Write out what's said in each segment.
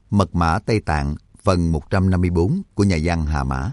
Mật mã Tây Tạng phần 154 của nhà văn Hà Mã.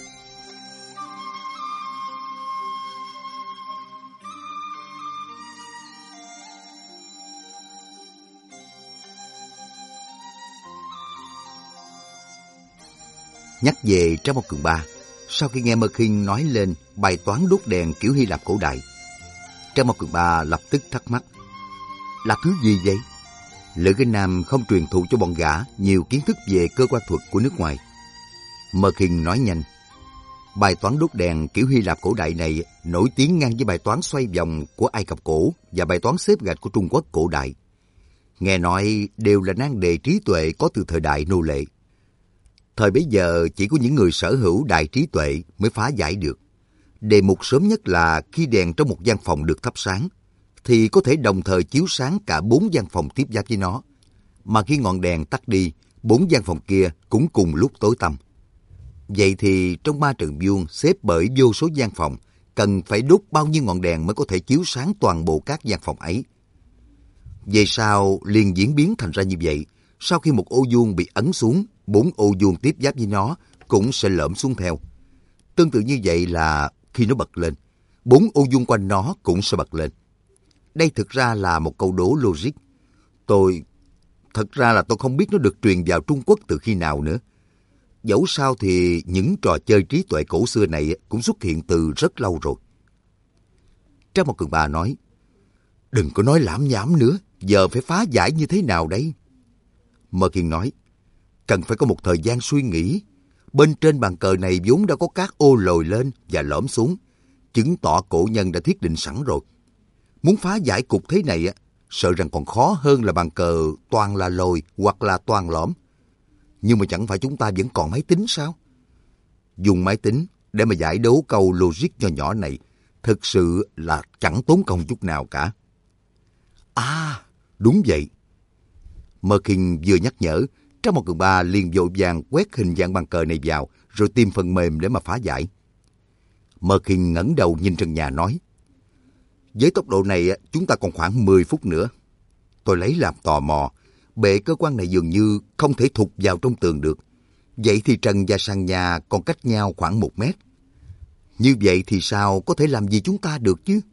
Nhắc về Trang Mộc Cường Ba, sau khi nghe Mơ Khinh nói lên bài toán đốt đèn kiểu Hy Lạp cổ đại, Trang Mộc Cường Ba lập tức thắc mắc. Là thứ gì vậy? Lữ Kinh Nam không truyền thụ cho bọn gã nhiều kiến thức về cơ quan thuật của nước ngoài. Mơ Khinh nói nhanh. Bài toán đốt đèn kiểu Hy Lạp cổ đại này nổi tiếng ngang với bài toán xoay vòng của Ai Cập cổ và bài toán xếp gạch của Trung Quốc cổ đại. Nghe nói đều là nan đề trí tuệ có từ thời đại nô lệ. Thời bấy giờ chỉ có những người sở hữu đại trí tuệ mới phá giải được. Đề mục sớm nhất là khi đèn trong một gian phòng được thắp sáng, thì có thể đồng thời chiếu sáng cả 4 gian phòng tiếp giáp với nó. Mà khi ngọn đèn tắt đi, 4 gian phòng kia cũng cùng lúc tối tăm. Vậy thì trong 3 trận vuông xếp bởi vô số gian phòng, cần phải đốt bao nhiêu ngọn đèn mới có thể chiếu sáng toàn bộ các gian phòng ấy? Về sau liền diễn biến thành ra như vậy. Sau khi một ô vuông bị ấn xuống, 4 ô vuông tiếp giáp với nó cũng sẽ lõm xuống theo. Tương tự như vậy là khi nó bật lên, 4 ô vuông quanh nó cũng sẽ bật lên. Đây thực ra là một câu đố logic. Thật ra là tôi không biết nó được truyền vào Trung Quốc từ khi nào nữa. Dẫu sao thì những trò chơi trí tuệ cổ xưa này cũng xuất hiện từ rất lâu rồi. Trang Mộc Cường Ba nói, đừng có nói lảm nhảm nữa, giờ phải phá giải như thế nào đấy? Mơ Kiên nói, cần phải có một thời gian suy nghĩ. Bên trên bàn cờ này vốn đã có các ô lồi lên và lõm xuống, chứng tỏ cổ nhân đã thiết định sẵn rồi. Muốn phá giải cục thế này, sợ rằng còn khó hơn là bàn cờ toàn là lồi hoặc là toàn lõm. Nhưng mà chẳng phải chúng ta vẫn còn máy tính sao? Dùng máy tính để mà giải đố câu logic nho nhỏ này thực sự là chẳng tốn công chút nào cả. À, đúng vậy. Mơ Kinh vừa nhắc nhở, Trang Mộc Cường Ba liền vội vàng quét hình dạng bàn cờ này vào rồi tìm phần mềm để mà phá giải. Mơ Kinh ngẩng đầu nhìn trần nhà nói, với tốc độ này chúng ta còn khoảng 10 phút nữa. Tôi lấy làm tò mò, bệ cơ quan này dường như không thể thụt vào trong tường được. Vậy thì trần và sàn nhà còn cách nhau khoảng 1 mét. Như vậy thì sao có thể làm gì chúng ta được chứ?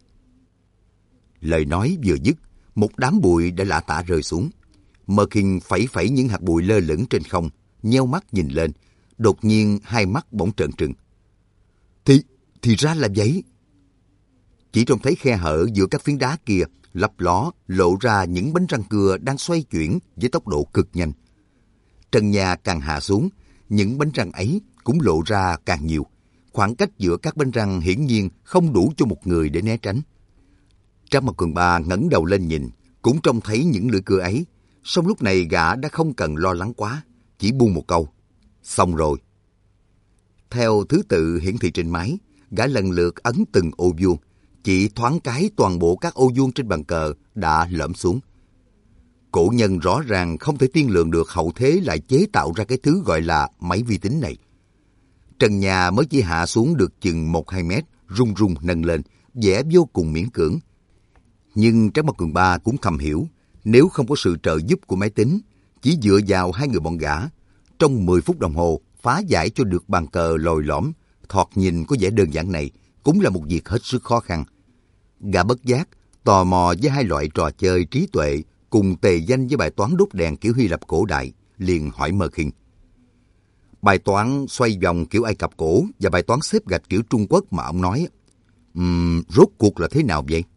Lời nói vừa dứt, một đám bụi đã lả tả rơi xuống. Mơ Kinh phẩy phẩy những hạt bụi lơ lửng trên không, nheo mắt nhìn lên. Đột nhiên hai mắt bỗng trợn trừng. Thì ra là vậy. Chỉ trông thấy khe hở giữa các phiến đá kia lấp ló lộ ra những bánh răng cưa đang xoay chuyển với tốc độ cực nhanh. Trần nhà càng hạ xuống, những bánh răng ấy cũng lộ ra càng nhiều. Khoảng cách giữa các bánh răng hiển nhiên không đủ cho một người để né tránh. Trang Mộc Cường Ba ngẩng đầu lên nhìn, cũng trông thấy những lưỡi cưa ấy. Song lúc này gã đã không cần lo lắng quá, chỉ buông một câu. Xong rồi. Theo thứ tự hiển thị trên máy, gã lần lượt ấn từng ô vuông. Chỉ thoáng cái toàn bộ các ô vuông trên bàn cờ đã lõm xuống. Cổ nhân rõ ràng không thể tiên lượng được hậu thế lại chế tạo ra cái thứ gọi là máy vi tính này. Trần nhà mới chỉ hạ xuống được chừng 1-2 mét, rung rung nâng lên, vẻ vô cùng miễn cưỡng. Nhưng Trang Mộc Cường Ba cũng thầm hiểu, nếu không có sự trợ giúp của máy tính, chỉ dựa vào hai người bọn gã, trong 10 phút đồng hồ phá giải cho được bàn cờ lồi lõm, thoạt nhìn có vẻ đơn giản này, cũng là một việc hết sức khó khăn. Gã bất giác, tò mò với hai loại trò chơi trí tuệ cùng tề danh với bài toán đốt đèn kiểu Hy Lạp cổ đại, liền hỏi Mơ Kinh. Bài toán xoay vòng kiểu Ai Cập cổ và bài toán xếp gạch kiểu Trung Quốc mà ông nói, rốt cuộc là thế nào vậy?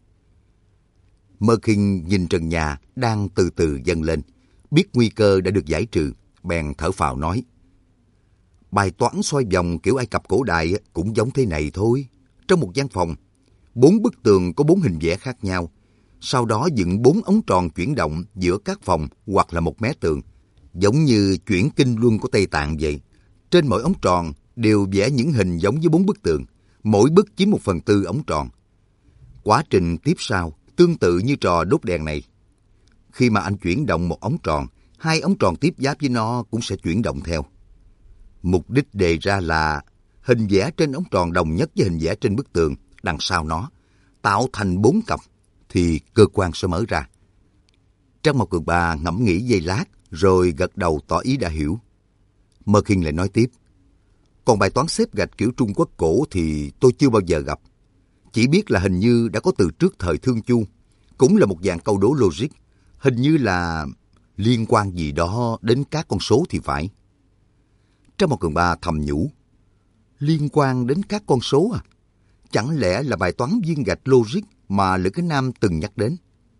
Mơ Kinh nhìn trần nhà đang từ từ dâng lên, biết nguy cơ đã được giải trừ, bèn thở phào nói. Bài toán xoay vòng kiểu Ai Cập cổ đại cũng giống thế này thôi. Trong một gian phòng, 4 bức tường có 4 hình vẽ khác nhau. Sau đó dựng 4 ống tròn chuyển động giữa các phòng hoặc là một mé tường, giống như chuyển kinh luân của Tây Tạng vậy. Trên mỗi ống tròn đều vẽ những hình giống với 4 bức tường, mỗi bức chiếm 1/4 ống tròn. Quá trình tiếp sau tương tự như trò đốt đèn này. Khi mà anh chuyển động một ống tròn, 2 ống tròn tiếp giáp với nó cũng sẽ chuyển động theo. Mục đích đề ra là hình vẽ trên ống tròn đồng nhất với hình vẽ trên bức tường đằng sau nó, tạo thành 4 cặp, thì cơ quan sẽ mở ra. Trang Mộc Cường Ba ngẫm nghĩ giây lát, rồi gật đầu tỏ ý đã hiểu. Mơ Khiên lại nói tiếp. Còn bài toán xếp gạch kiểu Trung Quốc cổ thì tôi chưa bao giờ gặp. Chỉ biết là hình như đã có từ trước thời Thương Chu. Cũng là một dạng câu đố logic. Hình như là liên quan gì đó đến các con số thì phải. Trang Một Cường Ba thầm nhủ. Liên quan đến các con số à? Chẳng lẽ là bài toán viên gạch logic mà Lữ Cái Nam từng nhắc đến?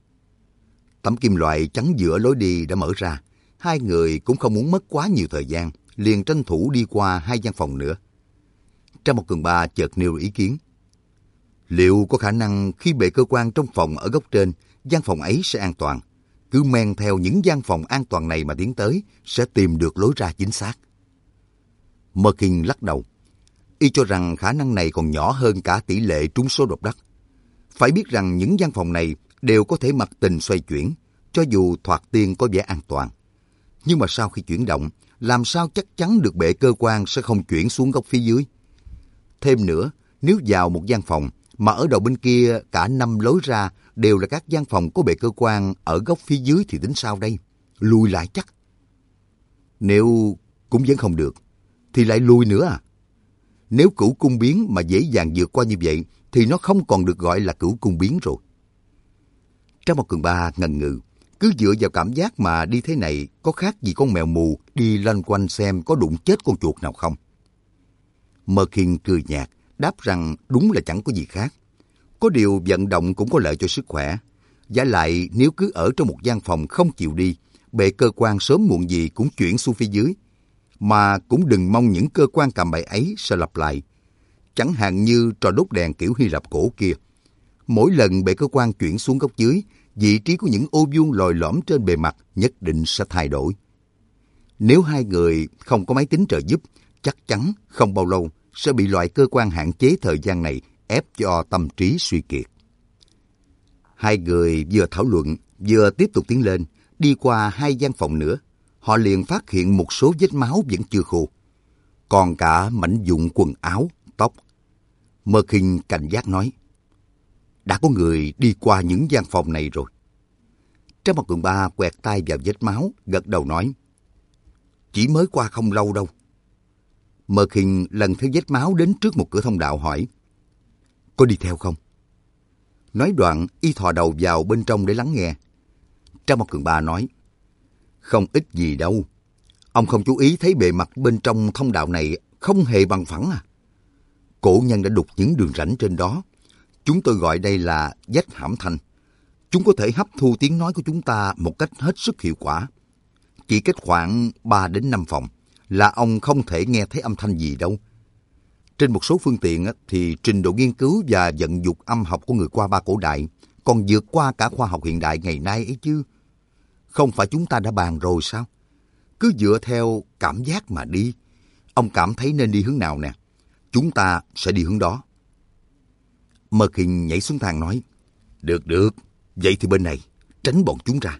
Tấm kim loại chắn giữa lối đi đã mở ra. Hai người cũng không muốn mất quá nhiều thời gian, liền tranh thủ đi qua 2 gian phòng nữa. Trang Một Cường Ba chợt nêu ý kiến. Liệu có khả năng khi bệ cơ quan trong phòng ở góc trên, gian phòng ấy sẽ an toàn? Cứ men theo những gian phòng an toàn này mà tiến tới, sẽ tìm được lối ra chính xác. Mơ Khiên lắc đầu. Y cho rằng khả năng này còn nhỏ hơn cả tỷ lệ trúng số độc đắc. Phải biết rằng những gian phòng này đều có thể mặc tình xoay chuyển, cho dù thoạt tiên có vẻ an toàn. Nhưng mà sau khi chuyển động, làm sao chắc chắn được bệ cơ quan sẽ không chuyển xuống góc phía dưới? Thêm nữa, nếu vào một gian phòng, mà ở đầu bên kia cả 5 lối ra đều là các gian phòng có bệ cơ quan ở góc phía dưới thì tính sao đây? Lùi lại chắc. Nếu cũng vẫn không được, thì lại lùi nữa à? Nếu cửu cung biến mà dễ dàng vượt qua như vậy, thì nó không còn được gọi là cửu cung biến rồi. Trang Một Cường Ba ngần ngừ, cứ dựa vào cảm giác mà đi thế này có khác gì con mèo mù đi loanh quanh xem có đụng chết con chuột nào không. Mơ Khiên cười nhạt, đáp rằng đúng là chẳng có gì khác. Có điều vận động cũng có lợi cho sức khỏe. Giả lại nếu cứ ở trong một gian phòng không chịu đi, bệ cơ quan sớm muộn gì cũng chuyển xuống phía dưới. Mà cũng đừng mong những cơ quan cầm bài ấy sẽ lặp lại. Chẳng hạn như trò đốt đèn kiểu Hy Lạp cổ kia. Mỗi lần bệ cơ quan chuyển xuống góc dưới, vị trí của những ô vuông lồi lõm trên bề mặt nhất định sẽ thay đổi. Nếu hai người không có máy tính trợ giúp, chắc chắn không bao lâu sẽ bị loại cơ quan hạn chế thời gian này ép cho tâm trí suy kiệt. Hai người vừa thảo luận, vừa tiếp tục tiến lên, đi qua 2 gian phòng nữa. Họ liền phát hiện một số vết máu vẫn chưa khô. Còn cả mảnh vụn quần áo, tóc. Mơ Khiên cảnh giác nói. Đã có người đi qua những gian phòng này rồi. Trang Một Cường Ba quẹt tay vào vết máu, gật đầu nói. Chỉ mới qua không lâu đâu. Mơ Khiên lần theo vết máu đến trước một cửa thông đạo hỏi. Có đi theo không? Nói đoạn, y thò đầu vào bên trong để lắng nghe. Trang Một Cường Ba nói. Không ít gì đâu. Ông không chú ý thấy bề mặt bên trong thông đạo này không hề bằng phẳng à? Cổ nhân đã đục những đường rãnh trên đó. Chúng tôi gọi đây là vách hãm thanh. Chúng có thể hấp thu tiếng nói của chúng ta một cách hết sức hiệu quả. Chỉ cách khoảng 3 đến 5 phòng là ông không thể nghe thấy âm thanh gì đâu. Trên một số phương tiện thì trình độ nghiên cứu và vận dụng âm học của người qua Ba cổ đại còn vượt qua cả khoa học hiện đại ngày nay ấy chứ. Không phải chúng ta đã bàn rồi sao? Cứ dựa theo cảm giác mà đi. Ông cảm thấy nên đi hướng nào nè? Chúng ta sẽ đi hướng đó. Mơ Khiên nhảy xuống thang nói. Được. Vậy thì bên này, tránh bọn chúng ra.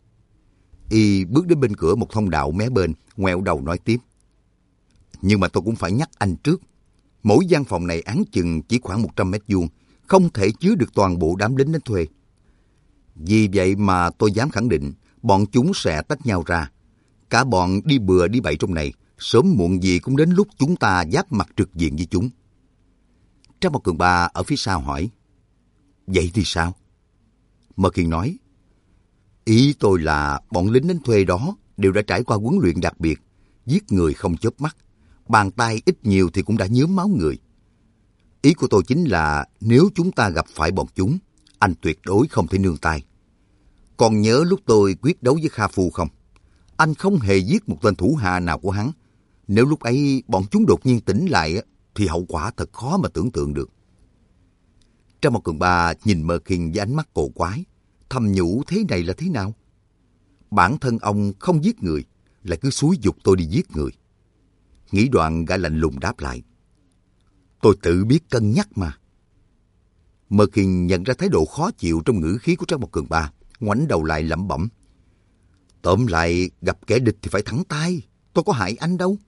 Y bước đến bên cửa một thông đạo mé bên, ngoẹo đầu nói tiếp. Nhưng mà tôi cũng phải nhắc anh trước. Mỗi gian phòng này áng chừng chỉ khoảng 100 mét vuông, không thể chứa được toàn bộ đám lính đến thuê. Vì vậy mà tôi dám khẳng định, bọn chúng sẽ tách nhau ra. Cả bọn đi bừa đi bậy trong này, sớm muộn gì cũng đến lúc chúng ta giáp mặt trực diện với chúng. Trang Một Cường Ba ở phía sau hỏi. Vậy thì sao? Mơ Khiên nói. Ý tôi là bọn lính đánh thuê đó đều đã trải qua huấn luyện đặc biệt, giết người không chớp mắt, bàn tay ít nhiều thì cũng đã nhuốm máu người. Ý của tôi chính là nếu chúng ta gặp phải bọn chúng, anh tuyệt đối không thể nương tay. Còn nhớ lúc tôi quyết đấu với Kha Phu không? Anh không hề giết một tên thủ hạ nào của hắn. Nếu lúc ấy bọn chúng đột nhiên tỉnh lại thì hậu quả thật khó mà tưởng tượng được. Trang Một Cường Ba nhìn Mơ Khiên với ánh mắt cổ quái, thầm nhủ thế này là thế nào? Bản thân ông không giết người, lại cứ xúi giục tôi đi giết người. Nghĩ đoạn gã lạnh lùng đáp lại. Tôi tự biết cân nhắc mà. Mơ Khiên nhận ra thái độ khó chịu trong ngữ khí của Trang Một Cường Ba, ngoảnh đầu lại lẩm bẩm. Tóm lại, gặp kẻ địch thì phải thẳng tay, tôi có hại anh đâu.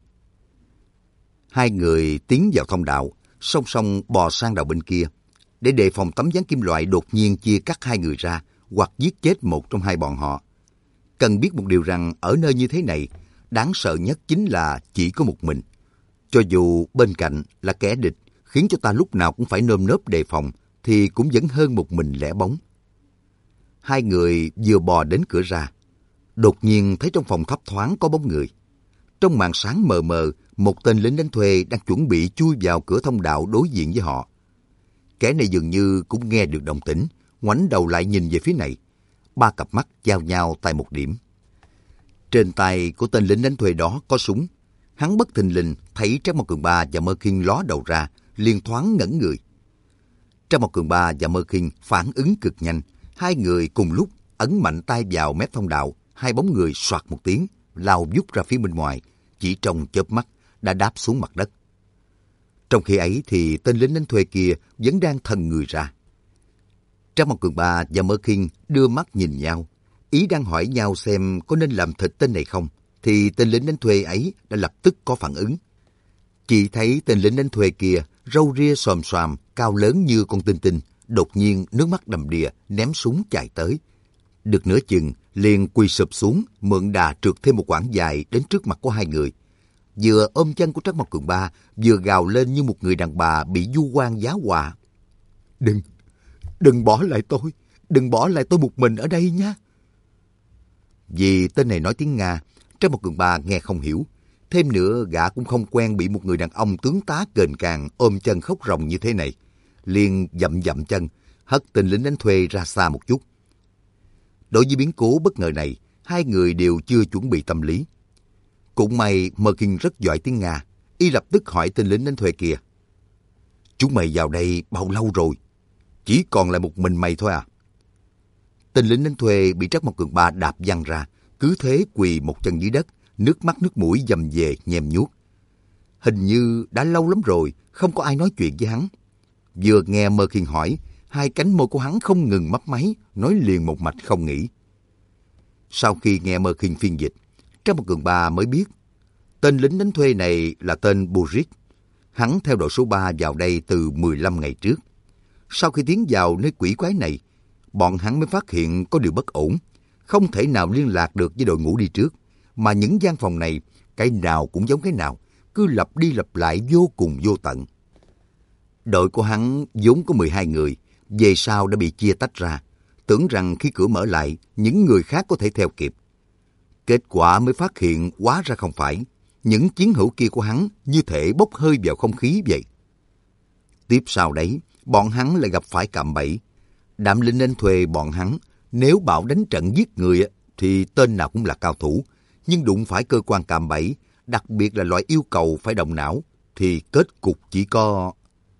Hai người tiến vào thông đạo, song song bò sang đầu bên kia, để đề phòng tấm ván kim loại đột nhiên chia cắt hai người ra, hoặc giết chết một trong hai bọn họ. Cần biết một điều rằng ở nơi như thế này, đáng sợ nhất chính là chỉ có một mình. Cho dù bên cạnh là kẻ địch, khiến cho ta lúc nào cũng phải nơm nớp đề phòng, thì cũng vẫn hơn một mình lẻ bóng. Hai người vừa bò đến cửa ra, đột nhiên thấy trong phòng thấp thoáng có bóng người. Trong màn sáng mờ mờ, một tên lính đánh thuê đang chuẩn bị chui vào cửa thông đạo đối diện với họ. Kẻ này dường như cũng nghe được động tĩnh, ngoảnh đầu lại nhìn về phía này. Ba cặp mắt giao nhau tại một điểm. Trên tay của tên lính đánh thuê đó có súng. Hắn bất thình lình thấy Trác Mao Cường Ba và Mơ Khiên ló đầu ra, liền thoáng ngẩn người. Trác Mao Cường Ba và Mơ Khiên phản ứng cực nhanh. Hai người cùng lúc ấn mạnh tay vào mép thông đạo. Hai bóng người soạt một tiếng, lao vút ra phía bên ngoài. Chỉ trong chớp mắt đã đáp xuống mặt đất. Trong khi ấy thì tên lính đánh thuê kia vẫn đang thần người ra. Trác Mao Cường Ba và Mơ Khiên đưa mắt nhìn nhau, ý đang hỏi nhau xem có nên làm thịt tên này không, thì tên lính đánh thuê ấy đã lập tức có phản ứng. Chỉ thấy tên lính đánh thuê kia râu ria xòm xoàm, cao lớn như con tinh tinh, đột nhiên nước mắt đầm đìa ném súng chạy tới. Được nửa chừng liền quỳ sụp xuống, mượn đà trượt thêm một quãng dài đến trước mặt của hai người. Vừa ôm chân của Trác Mao Cường Ba, vừa gào lên như một người đàn bà bị vu oan giá họa. Đừng bỏ lại tôi, đừng bỏ lại tôi một mình ở đây nhé. Vì tên này nói tiếng Nga, Trác Mao Cường Ba nghe không hiểu. Thêm nữa, gã cũng không quen bị một người đàn ông tướng tá kềnh càng ôm chân khóc ròng như thế này. Liền dậm dậm chân, hất tên lính đánh thuê ra xa một chút. Đối với biến cố bất ngờ này, hai người đều chưa chuẩn bị tâm lý. Cũng may Mơ Khiên rất giỏi tiếng Nga, y lập tức hỏi tên lính đánh thuê kia. Chúng mày vào đây bao lâu rồi? Chỉ còn lại một mình mày thôi à? Tên lính đánh thuê bị Trác Mao Cường Ba đạp văng ra, cứ thế quỳ một chân dưới đất, nước mắt nước mũi dầm về nhem nhuốc. Hình như đã lâu lắm rồi, không có ai nói chuyện với hắn. Vừa nghe Mơ Khiên hỏi, hai cánh môi của hắn không ngừng mấp máy, nói liền một mạch không nghỉ. Sau khi nghe Mơ Khiên phiên dịch, Trác Mao Cường Ba mới biết, tên lính đánh thuê này là tên Boris. Hắn theo đội số 3 vào đây từ 15 ngày trước. Sau khi tiến vào nơi quỷ quái này, bọn hắn mới phát hiện có điều bất ổn, không thể nào liên lạc được với đội ngũ đi trước, mà những gian phòng này, cái nào cũng giống cái nào, cứ lặp đi lặp lại vô cùng vô tận. Đội của hắn vốn có 12 người, về sau đã bị chia tách ra, tưởng rằng khi cửa mở lại, những người khác có thể theo kịp. Kết quả mới phát hiện hóa ra không phải, những chiến hữu kia của hắn như thể bốc hơi vào không khí vậy. Tiếp sau đấy, bọn hắn lại gặp phải cạm bẫy. Đạm lính đánh thuê bọn hắn, nếu bảo đánh trận giết người thì tên nào cũng là cao thủ, nhưng đụng phải cơ quan cạm bẫy, đặc biệt là loại yêu cầu phải động não, thì kết cục chỉ có...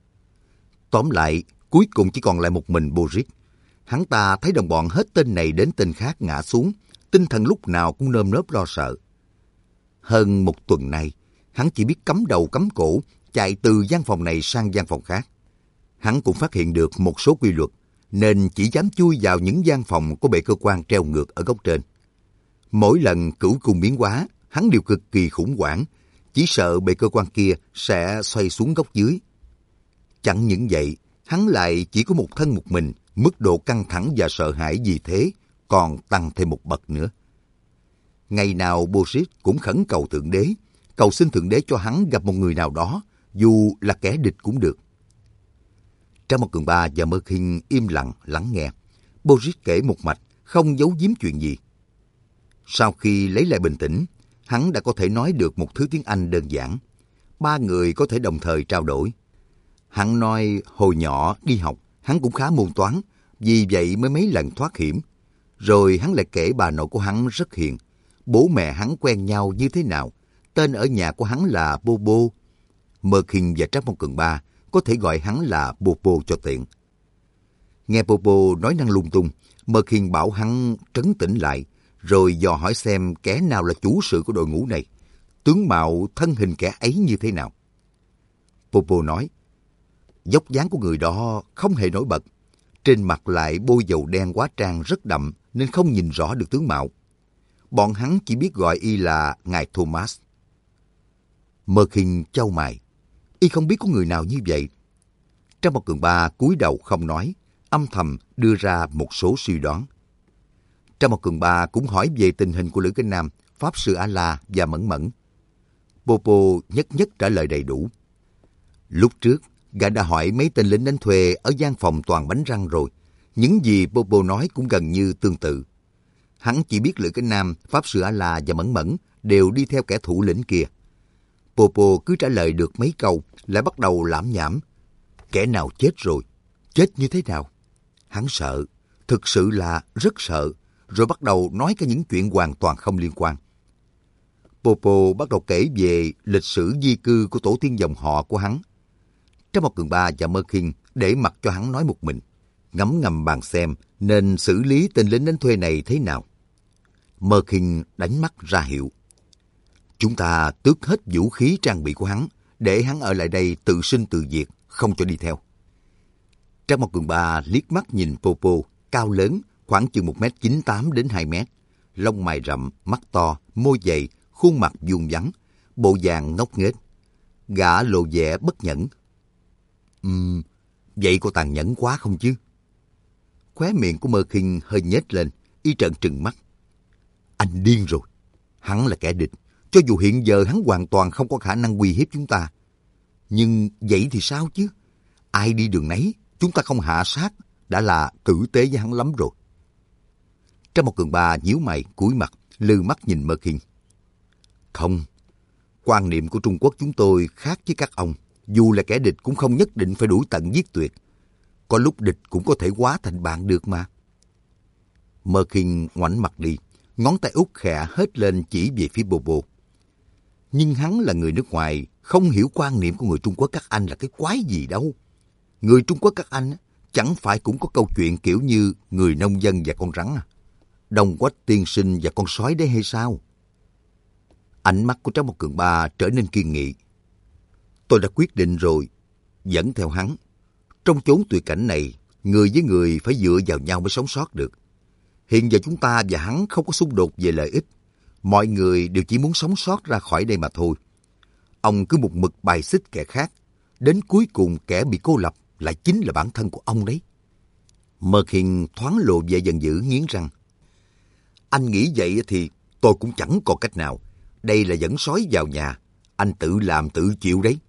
Tóm lại, cuối cùng chỉ còn lại một mình Boris. Hắn ta thấy đồng bọn hết tên này đến tên khác ngã xuống, tinh thần lúc nào cũng nơm nớp lo sợ. Hơn một tuần nay, hắn chỉ biết cắm đầu cắm cổ, chạy từ gian phòng này sang gian phòng khác. Hắn cũng phát hiện được một số quy luật, nên chỉ dám chui vào những gian phòng có bệ cơ quan treo ngược ở góc trên. Mỗi lần cửu cung biến hóa, hắn đều cực kỳ khủng hoảng, chỉ sợ bệ cơ quan kia sẽ xoay xuống góc dưới. Chẳng những vậy, hắn lại chỉ có một thân một mình, mức độ căng thẳng và sợ hãi vì thế còn tăng thêm một bậc nữa. Ngày nào Boris cũng khẩn cầu Thượng Đế, cầu xin Thượng Đế cho hắn gặp một người nào đó, dù là kẻ địch cũng được. Trác Mao Cường Ba và Mơ Khiên im lặng lắng nghe. Boris kể một mạch, không giấu giếm chuyện gì. Sau khi lấy lại bình tĩnh, hắn đã có thể nói được một thứ tiếng Anh đơn giản. Ba người có thể đồng thời trao đổi. Hắn nói hồi nhỏ đi học, hắn cũng khá môn toán, vì vậy mới mấy lần thoát hiểm. Rồi hắn lại kể bà nội của hắn rất hiền. Bố mẹ hắn quen nhau như thế nào, tên ở nhà của hắn là Bobo. Mơ Khiên và Trác Mao Cường Ba có thể gọi hắn là Bobo cho tiện. Nghe Bobo nói năng lung tung, Mơ Khiên bảo hắn trấn tĩnh lại, rồi dò hỏi xem kẻ nào là chủ sự của đội ngũ này, tướng mạo thân hình kẻ ấy như thế nào. Bobo nói, dốc dáng của người đó không hề nổi bật, trên mặt lại bôi dầu đen hóa trang rất đậm nên không nhìn rõ được tướng mạo. Bọn hắn chỉ biết gọi y là Ngài Thomas. Mơ Khiên chau mày, y không biết có người nào như vậy. Trác Mao Cường Ba cúi đầu không nói, âm thầm đưa ra một số suy đoán. Trang Mộc Cường Ba cũng hỏi về tình hình của Lữ Kinh Nam, Pháp Sư A-La và Mẫn Mẫn. Popo nhất nhất trả lời đầy đủ. Lúc trước, gã đã hỏi mấy tên lính đánh thuê ở gian phòng toàn bánh răng rồi. Những gì Popo nói cũng gần như tương tự. Hắn chỉ biết Lữ Kinh Nam, Pháp Sư A-La và Mẫn Mẫn đều đi theo kẻ thủ lĩnh kia. Popo cứ trả lời được mấy câu, lại bắt đầu lảm nhảm. Kẻ nào chết rồi? Chết như thế nào? Hắn sợ, thực sự là rất sợ, rồi bắt đầu nói cả những chuyện hoàn toàn không liên quan. Popo bắt đầu kể về lịch sử di cư của tổ tiên dòng họ của hắn. Trang Mộc Cường Ba và Mơ Kinh để mặc cho hắn nói một mình, ngấm ngầm bàn xem nên xử lý tên lính đánh thuê này thế nào. Mơ Kinh đánh mắt ra hiệu. Chúng ta tước hết vũ khí trang bị của hắn, để hắn ở lại đây tự sinh tự diệt, không cho đi theo. Trang Mộc Cường Ba liếc mắt nhìn Popo, cao lớn, khoảng chừng 1m98 đến 2m, lông mày rậm, mắt to, môi dày, khuôn mặt vuông vắn, bộ dạng ngốc nghếch. Gã lộ vẻ bất nhẫn. Vậy có tàn nhẫn quá không chứ? Khóe miệng của Mơ Kinh hơi nhếch lên, y trợn trừng mắt. Anh điên rồi. Hắn là kẻ địch. Cho dù hiện giờ hắn hoàn toàn không có khả năng uy hiếp chúng ta. Nhưng vậy thì sao chứ? Ai đi đường nấy, chúng ta không hạ sát, đã là tử tế với hắn lắm rồi. Trang Mộc Cường Ba nhíu mày, cúi mặt, lừ mắt nhìn Mơ Kinh. Không, quan niệm của Trung Quốc chúng tôi khác với các ông. Dù là kẻ địch cũng không nhất định phải đuổi tận giết tuyệt. Có lúc địch cũng có thể hóa thành bạn được mà. Mơ Kinh ngoảnh mặt đi, ngón tay út khẽ hết lên chỉ về phía Popo. Nhưng hắn là người nước ngoài, không hiểu quan niệm của người Trung Quốc các anh là cái quái gì đâu. Người Trung Quốc các anh chẳng phải cũng có câu chuyện kiểu như người nông dân và con rắn à? Đông Quách tiên sinh và con sói đấy hay sao? Ánh mắt của Trang Mộc Cường Ba trở nên kiên nghị. Tôi đã quyết định rồi, dẫn theo hắn. Trong chốn tuyệt cảnh này, người với người phải dựa vào nhau mới sống sót được. Hiện giờ chúng ta và hắn không có xung đột về lợi ích. Mọi người đều chỉ muốn sống sót ra khỏi đây mà thôi. Ông cứ một mực bài xích kẻ khác. Đến cuối cùng kẻ bị cô lập lại chính là bản thân của ông đấy. Mơ Kinh thoáng lộ vẻ giận dữ, nghiến răng. Anh nghĩ vậy thì tôi cũng chẳng còn cách nào. Đây là dẫn sói vào nhà. Anh tự làm tự chịu đấy.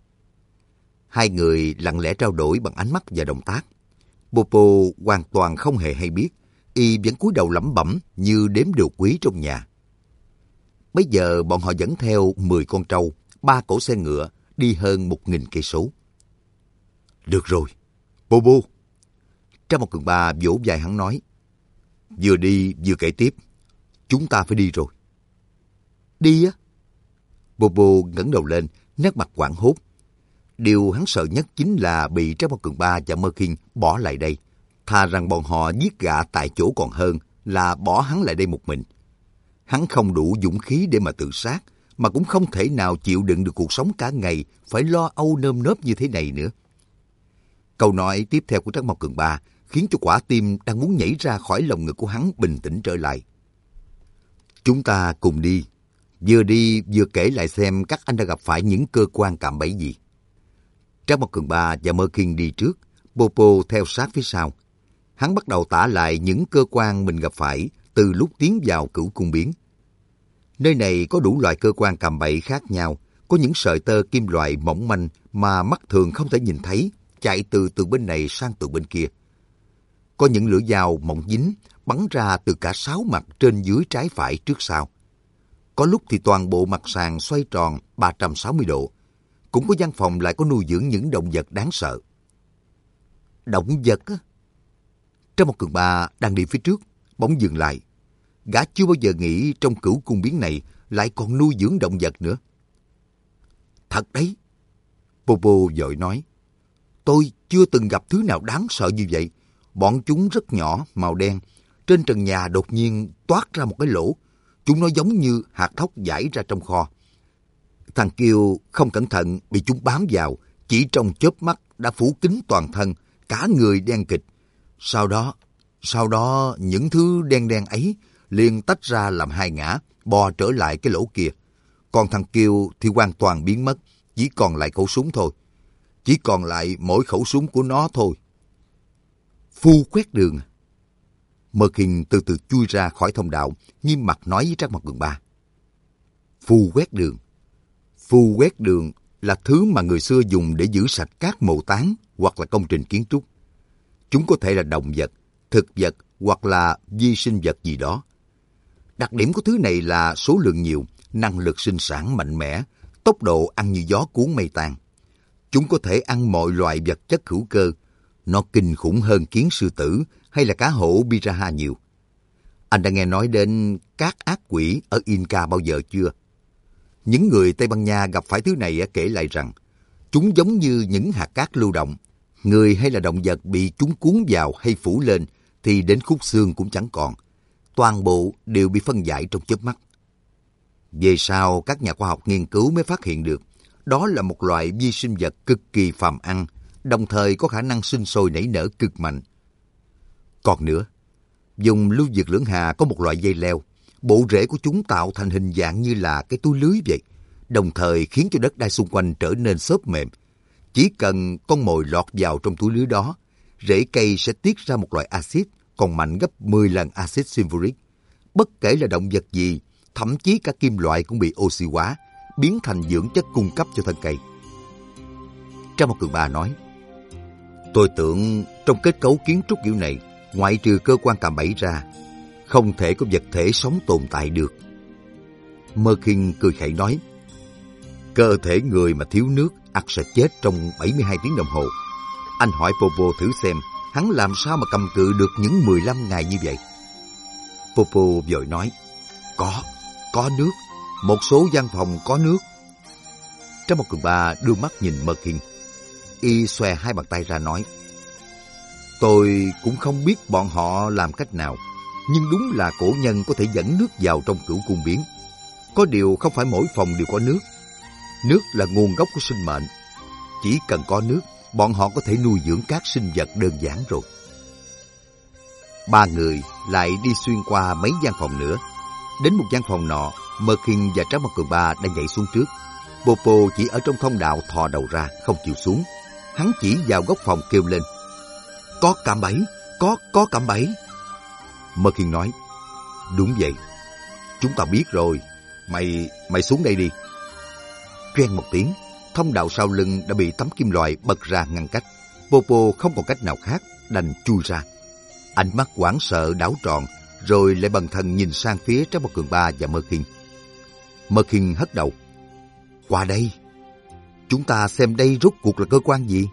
Hai người lặng lẽ trao đổi bằng ánh mắt và động tác. Popo hoàn toàn không hề hay biết. Y vẫn cúi đầu lẩm bẩm như đếm đồ quý trong nhà. Bây giờ bọn họ dẫn theo 10 con trâu, 3 cỗ xe ngựa, đi hơn 1.000 cây số. Được rồi, Popo. Trang Mộc Cường Ba vỗ vai hắn nói. Vừa đi vừa kể tiếp. Chúng ta phải đi rồi. Đi á? Popo ngẩng đầu lên, nét mặt hoảng hốt. Điều hắn sợ nhất chính là bị Trang Mộc Cường Ba và Mơ Kinh bỏ lại đây. Thà rằng bọn họ giết gã tại chỗ còn hơn là bỏ hắn lại đây một mình. Hắn không đủ dũng khí để mà tự sát, mà cũng không thể nào chịu đựng được cuộc sống cả ngày phải lo âu nơm nớp như thế này nữa. Câu nói tiếp theo của Trang Mộc Cường Ba khiến cho quả tim đang muốn nhảy ra khỏi lồng ngực của hắn bình tĩnh trở lại. Chúng ta cùng đi. Vừa đi vừa kể lại xem các anh đã gặp phải những cơ quan cạm bẫy gì. Trang Mộc Cường Ba và Mơ Kinh đi trước, Popo theo sát phía sau. Hắn bắt đầu tả lại những cơ quan mình gặp phải từ lúc tiến vào Cửu Cung Biến. Nơi này có đủ loại cơ quan cạm bẫy khác nhau, có những sợi tơ kim loại mỏng manh mà mắt thường không thể nhìn thấy, chạy từ tường bên này sang tường bên kia. Có những lưỡi dao mỏng dính, bắn ra từ cả 6 mặt trên dưới trái phải trước sau. Có lúc thì toàn bộ mặt sàn xoay tròn 360 độ. Cũng có gian phòng lại có nuôi dưỡng những động vật đáng sợ. Động vật á? Trang Mộc Cường Ba đang đi phía trước, bỗng dừng lại. Gã chưa bao giờ nghĩ trong Cửu Cung Biến này lại còn nuôi dưỡng động vật nữa. Thật đấy. Popo vội nói. Tôi chưa từng gặp thứ nào đáng sợ như vậy. Bọn chúng rất nhỏ, màu đen. Trên trần nhà đột nhiên toát ra một cái lỗ. Chúng nó giống như hạt thóc dải ra trong kho. Thằng Kiều không cẩn thận bị chúng bám vào, chỉ trong chớp mắt đã phủ kín toàn thân, cả người đen kịt. Sau đó những thứ đen đen ấy liền tách ra làm hai ngã, bò trở lại cái lỗ kia. Còn thằng Kiều thì hoàn toàn biến mất, chỉ còn lại khẩu súng thôi. Chỉ còn lại mỗi khẩu súng của nó thôi. Phu quét đường. Merkin từ từ chui ra khỏi thông đạo, nghiêm mặt nói với Trác Mộc Cường Ba. Phù quét đường. Phù quét đường là thứ mà người xưa dùng để giữ sạch các mộ táng hoặc là công trình kiến trúc. Chúng có thể là động vật, thực vật hoặc là vi sinh vật gì đó. Đặc điểm của thứ này là số lượng nhiều, năng lực sinh sản mạnh mẽ, tốc độ ăn như gió cuốn mây tan. Chúng có thể ăn mọi loại vật chất hữu cơ. Nó kinh khủng hơn kiến sư tử hay là cá hổ piranha nhiều. Anh đã nghe nói đến các ác quỷ ở Inca bao giờ chưa? Những người Tây Ban Nha gặp phải thứ này kể lại rằng chúng giống như những hạt cát lưu động. Người hay là động vật bị chúng cuốn vào hay phủ lên thì đến khúc xương cũng chẳng còn. Toàn bộ đều bị phân giải trong chớp mắt. Về sau, các nhà khoa học nghiên cứu mới phát hiện được đó là một loại vi sinh vật cực kỳ phàm ăn, đồng thời có khả năng sinh sôi nảy nở cực mạnh. Còn nữa, vùng lưu vực Lưỡng Hà có một loại dây leo. Bộ rễ của chúng tạo thành hình dạng như là cái túi lưới vậy, đồng thời khiến cho đất đai xung quanh trở nên xốp mềm. Chỉ cần con mồi lọt vào trong túi lưới đó, rễ cây sẽ tiết ra một loại axit còn mạnh gấp 10 lần axit sulfuric. Bất kể là động vật gì, thậm chí cả kim loại cũng bị oxy hóa, biến thành dưỡng chất cung cấp cho thân cây. Trác Mộc Cường Ba nói, tôi tưởng trong kết cấu kiến trúc kiểu này, ngoại trừ cơ quan cạm bẫy ra, không thể có vật thể sống tồn tại được. Merkin cười khẩy nói, cơ thể người mà thiếu nước ắt sẽ chết trong 72 tiếng đồng hồ. Anh hỏi Popo thử xem, hắn làm sao mà cầm cự được những 15 ngày như vậy? Popo vội nói, có nước, một số gian phòng có nước. Trác Mộc Cường Ba đưa mắt nhìn Merkin. Y xòe hai bàn tay ra nói, tôi cũng không biết bọn họ làm cách nào, nhưng đúng là cổ nhân có thể dẫn nước vào trong cửu cung biến. Có điều không phải mỗi phòng đều có nước. Nước là nguồn gốc của sinh mệnh. Chỉ cần có nước, bọn họ có thể nuôi dưỡng các sinh vật đơn giản rồi. Ba người lại đi xuyên qua mấy gian phòng nữa. Đến một gian phòng nọ, Merkin và Trác Mộc Cường Ba đã nhảy xuống trước. Popo chỉ ở trong thông đạo thò đầu ra, không chịu xuống. Hắn chỉ vào góc phòng kêu lên, có cạm bẫy, có cạm bẫy. Merkin nói, đúng vậy, chúng ta biết rồi, mày xuống đây đi. Choeng một tiếng, thông đạo sau lưng đã bị tấm kim loại bật ra ngăn cách. Popo không còn cách nào khác, đành chui ra. Ánh mắt hoảng sợ đảo tròn, rồi lại bần thần nhìn sang phía Trác Mộc Cường Ba và Merkin. Merkin hất đầu, qua đây, chúng ta xem đây rốt cuộc là cơ quan gì.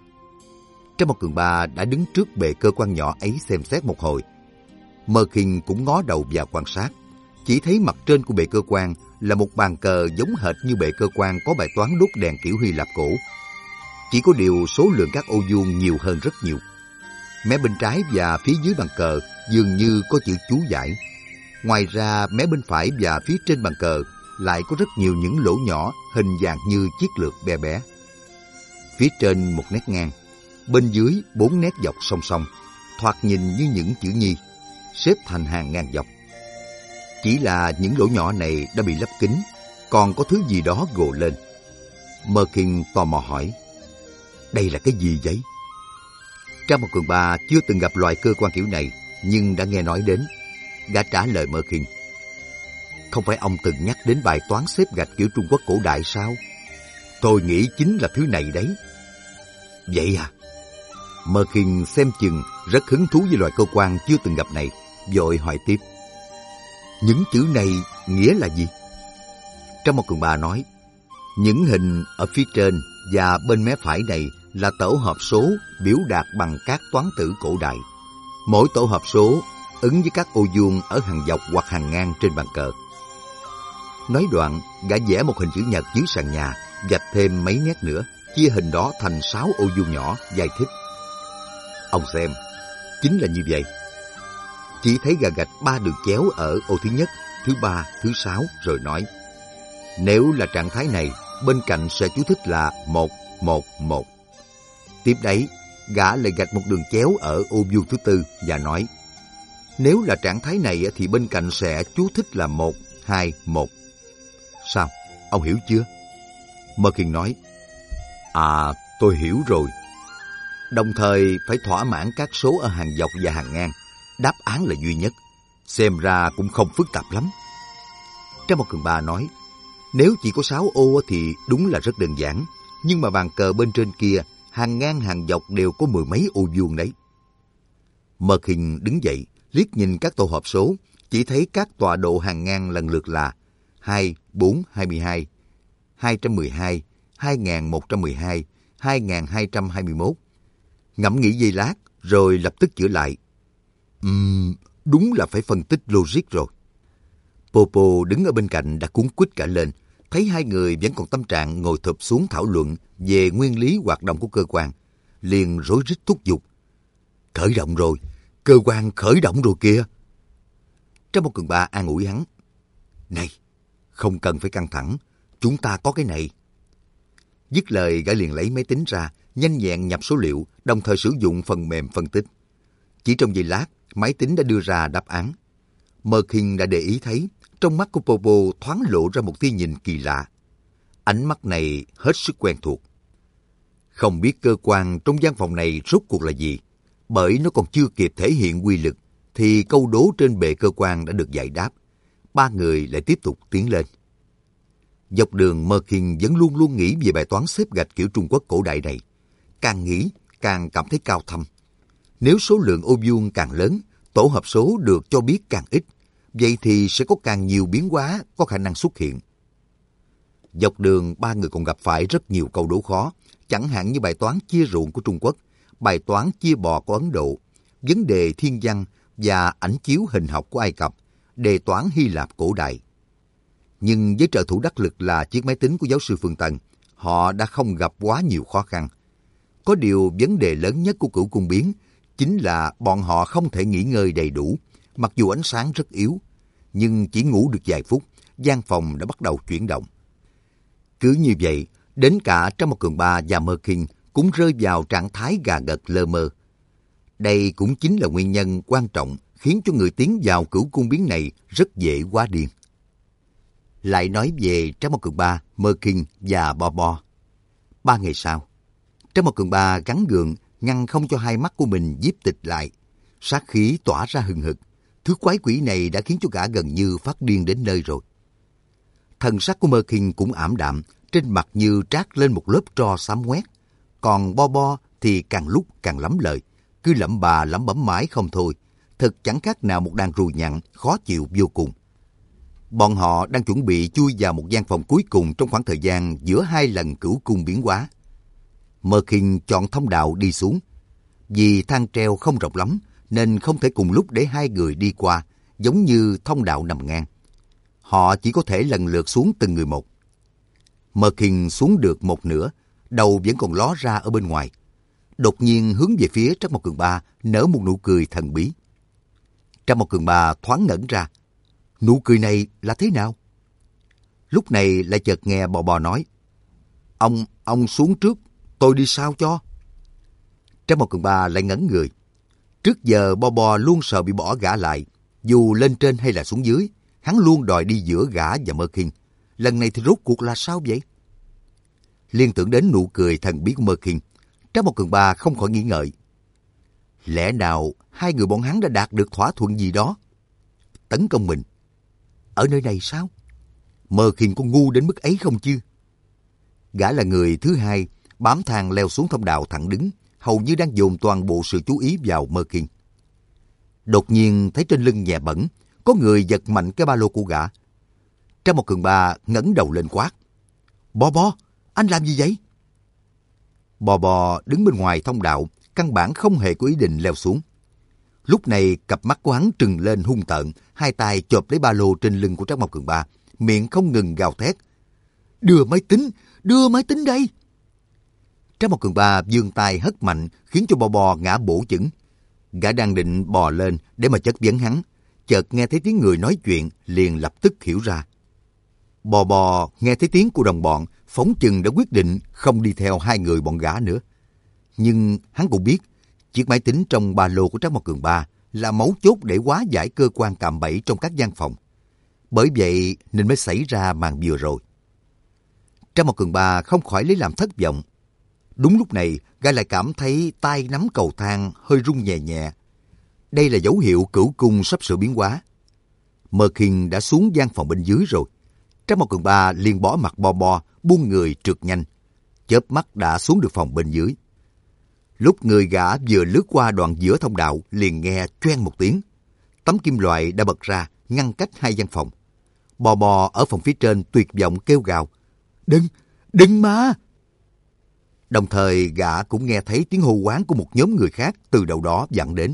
Trác Mộc Cường Ba đã đứng trước bệ cơ quan nhỏ ấy xem xét một hồi. Merkin cũng ngó đầu vào quan sát, chỉ thấy mặt trên của bệ cơ quan là một bàn cờ giống hệt như bệ cơ quan có bài toán đốt đèn kiểu Hy Lạp cổ. Chỉ có điều số lượng các ô vuông nhiều hơn rất nhiều. Mé bên trái và phía dưới bàn cờ dường như có chữ chú giải. Ngoài ra, mé bên phải và phía trên bàn cờ lại có rất nhiều những lỗ nhỏ hình dạng như chiếc lược bé bé. Phía trên một nét ngang, bên dưới 4 nét dọc song song, thoạt nhìn như những chữ nhi, xếp thành hàng ngang dọc. Chỉ là những lỗ nhỏ này đã bị lấp kín, còn có thứ gì đó gồ lên. Merkin tò mò hỏi, đây là cái gì vậy? Trác Mộc Cường Ba chưa từng gặp loại cơ quan kiểu này, nhưng đã nghe nói đến. Gã trả lời Merkin, không phải ông từng nhắc đến bài toán xếp gạch kiểu Trung Quốc cổ đại sao? Tôi nghĩ chính là thứ này đấy. Vậy à? Merkin xem chừng rất hứng thú với loại cơ quan chưa từng gặp này, vội hỏi tiếp, những chữ này nghĩa là gì? Trác Mộc Cường Ba nói, những hình ở phía trên và bên mé phải này là tổ hợp số biểu đạt bằng các toán tử cổ đại. Mỗi tổ hợp số ứng với các ô vuông ở hàng dọc hoặc hàng ngang trên bàn cờ. Nói đoạn, gã vẽ một hình chữ nhật dưới sàn nhà, gạch thêm mấy nét nữa, chia hình đó thành 6 ô vuông nhỏ, giải thích. Ông xem, chính là như vậy. Chỉ thấy gã gạch 3 đường chéo ở ô thứ nhất, thứ 3, thứ 6, rồi nói, nếu là trạng thái này, bên cạnh sẽ chú thích là 1, 1, 1. Tiếp đấy, gã lại gạch một đường chéo ở ô vuông thứ 4 và nói, nếu là trạng thái này thì bên cạnh sẽ chú thích là 1, 2, 1. Sao? Ông hiểu chưa? Merkin nói, tôi hiểu rồi. Đồng thời phải thỏa mãn các số ở hàng dọc và hàng ngang, đáp án là duy nhất. Xem ra cũng không phức tạp lắm. Trang một Cường Ba nói, nếu chỉ có 6 ô thì đúng là rất đơn giản. Nhưng mà bàn cờ bên trên kia, hàng ngang hàng dọc đều có 10 mấy ô vuông đấy. Mơ Khinh đứng dậy, liếc nhìn các tổ hợp số, chỉ thấy các tọa độ hàng ngang lần lượt là 2, 4, 22, 212, 2112, 2221. Ngẫm nghĩ giây lát, rồi lập tức chữa lại. Đúng là phải phân tích logic rồi. Popo đứng ở bên cạnh đã cuống quýt cả lên, thấy hai người vẫn còn tâm trạng ngồi thụp xuống thảo luận về nguyên lý hoạt động của cơ quan, liền rối rít thúc giục. Khởi động rồi, cơ quan khởi động rồi kìa. Trang một Cường Ba an ủi hắn. Này, không cần phải căng thẳng, chúng ta có cái này. Dứt lời, gã liền lấy máy tính ra, nhanh nhẹn nhập số liệu, đồng thời sử dụng phần mềm phân tích. Chỉ trong giây lát, máy tính đã đưa ra đáp án. Mơ Khinh đã để ý thấy, trong mắt của Popo thoáng lộ ra một tia nhìn kỳ lạ. Ánh mắt này hết sức quen thuộc. Không biết cơ quan trong gian phòng này rốt cuộc là gì, bởi nó còn chưa kịp thể hiện quy lực, thì câu đố trên bệ cơ quan đã được giải đáp. Ba người lại tiếp tục tiến lên. Dọc đường, Mơ Khinh vẫn luôn luôn nghĩ về bài toán xếp gạch kiểu Trung Quốc cổ đại này. Càng nghĩ, càng cảm thấy cao thâm. Nếu số lượng ô vuông càng lớn, tổ hợp số được cho biết càng ít, vậy thì sẽ có càng nhiều biến hóa có khả năng xuất hiện. Dọc đường, ba người còn gặp phải rất nhiều câu đố khó, chẳng hạn như bài toán chia ruộng của Trung Quốc, bài toán chia bò của Ấn Độ, vấn đề thiên văn và ảnh chiếu hình học của Ai Cập, đề toán Hy Lạp cổ đại. Nhưng với trợ thủ đắc lực là chiếc máy tính của giáo sư Phương Tân, họ đã không gặp quá nhiều khó khăn. Có điều vấn đề lớn nhất của Cửu Cung Biến chính là bọn họ không thể nghỉ ngơi đầy đủ, mặc dù ánh sáng rất yếu, nhưng chỉ ngủ được vài phút, gian phòng đã bắt đầu chuyển động. Cứ như vậy, đến cả Trang Một Cường Ba và Mơ Khinh cũng rơi vào trạng thái gà gật lơ mơ. Đây cũng chính là nguyên nhân quan trọng khiến cho người tiến vào Cửu Cung Biến này rất dễ quá điên. Lại nói về Trang Một Cường Ba, Mơ Khinh và Bo Bo. 3 ngày sau, Trang Một Cường Ba gắng gượng ngăn không cho hai mắt của mình díp tịch lại. Sát khí tỏa ra hừng hực. Thứ quái quỷ này đã khiến cho gã gần như phát điên đến nơi rồi. Thần sắc của Mơ Khinh cũng ảm đạm, trên mặt như trát lên một lớp tro xám ngoét. Còn Bo Bo thì càng lúc càng lắm lời, cứ lẩm bà lẩm bẩm mãi không thôi. Thật chẳng khác nào một đàn ruồi nhặng, khó chịu vô cùng. Bọn họ đang chuẩn bị chui vào một gian phòng cuối cùng trong khoảng thời gian giữa 2 lần Cửu Cung biến hóa. Mơ Khinh chọn thông đạo đi xuống. Vì thang treo không rộng lắm, nên không thể cùng lúc để 2 người đi qua, giống như thông đạo nằm ngang. Họ chỉ có thể lần lượt xuống từng người một. Mơ Khinh xuống được một nửa, đầu vẫn còn ló ra ở bên ngoài. Đột nhiên hướng về phía Trang Một Cường Ba, nở một nụ cười thần bí. Trang Một Cường Ba thoáng ngẩn ra. Nụ cười này là thế nào? Lúc này lại chợt nghe Bò Bò nói. Ông xuống trước, tôi đi sau cho. Trang Một Cường Ba lại ngẩn người. Trước giờ Bo Bo luôn sợ bị bỏ gã lại. Dù lên trên hay là xuống dưới, hắn luôn đòi đi giữa gã và Mơ Khinh. Lần này thì rốt cuộc là sao vậy? Liên tưởng đến nụ cười thần bí của Mơ Khinh, Trang Một Cường Ba không khỏi nghĩ ngợi. Lẽ nào 2 người bọn hắn đã đạt được thỏa thuận gì đó? Tấn công mình. Ở nơi này sao? Mơ Khinh có ngu đến mức ấy không chứ? Gã là người thứ hai, bám thang leo xuống thông đạo thẳng đứng, hầu như đang dồn toàn bộ sự chú ý vào Mơ Khinh. Đột nhiên thấy trên lưng nhẹ bẩn, có người giật mạnh cái ba lô của gã. Trang Một Cường Ba ngẩng đầu lên quát. Bo Bo, anh làm gì vậy? Bo Bo đứng bên ngoài thông đạo, căn bản không hề có ý định leo xuống. Lúc này cặp mắt của hắn trừng lên hung tợn, 2 tay chộp lấy ba lô trên lưng của Trang Một Cường Ba, miệng không ngừng gào thét. Đưa máy tính đây! Trang Một Cường Ba giương tay hất mạnh, khiến cho Bo Bo ngã bổ chững. Gã đang định bò lên để mà chất vấn hắn, chợt nghe thấy tiếng người nói chuyện, liền lập tức hiểu ra. Bo Bo nghe thấy tiếng của đồng bọn, phóng chừng đã quyết định không đi theo 2 người bọn gã nữa. Nhưng hắn cũng biết, chiếc máy tính trong ba lô của Trang Một Cường Ba là mấu chốt để hóa giải cơ quan cạm bẫy trong các gian phòng. Bởi vậy nên mới xảy ra màn vừa rồi. Trang Một Cường Ba không khỏi lấy làm thất vọng. Đúng lúc này, gã lại cảm thấy tay nắm cầu thang hơi rung nhẹ nhẹ. Đây là dấu hiệu cửu cung sắp sửa biến hóa. Mơ Khiên đã xuống gian phòng bên dưới rồi. Trác Mộc Cường Ba liền bỏ mặt bo bo, buông người trượt nhanh. Chớp mắt đã xuống được phòng bên dưới. Lúc người gã vừa lướt qua đoạn giữa thông đạo, liền nghe choeng một tiếng. Tấm kim loại đã bật ra, ngăn cách hai gian phòng. Bò bò ở phòng phía trên tuyệt vọng kêu gào. Đừng mà! Đồng thời gã cũng nghe thấy tiếng hô hoán của một nhóm người khác từ đầu đó vọng đến.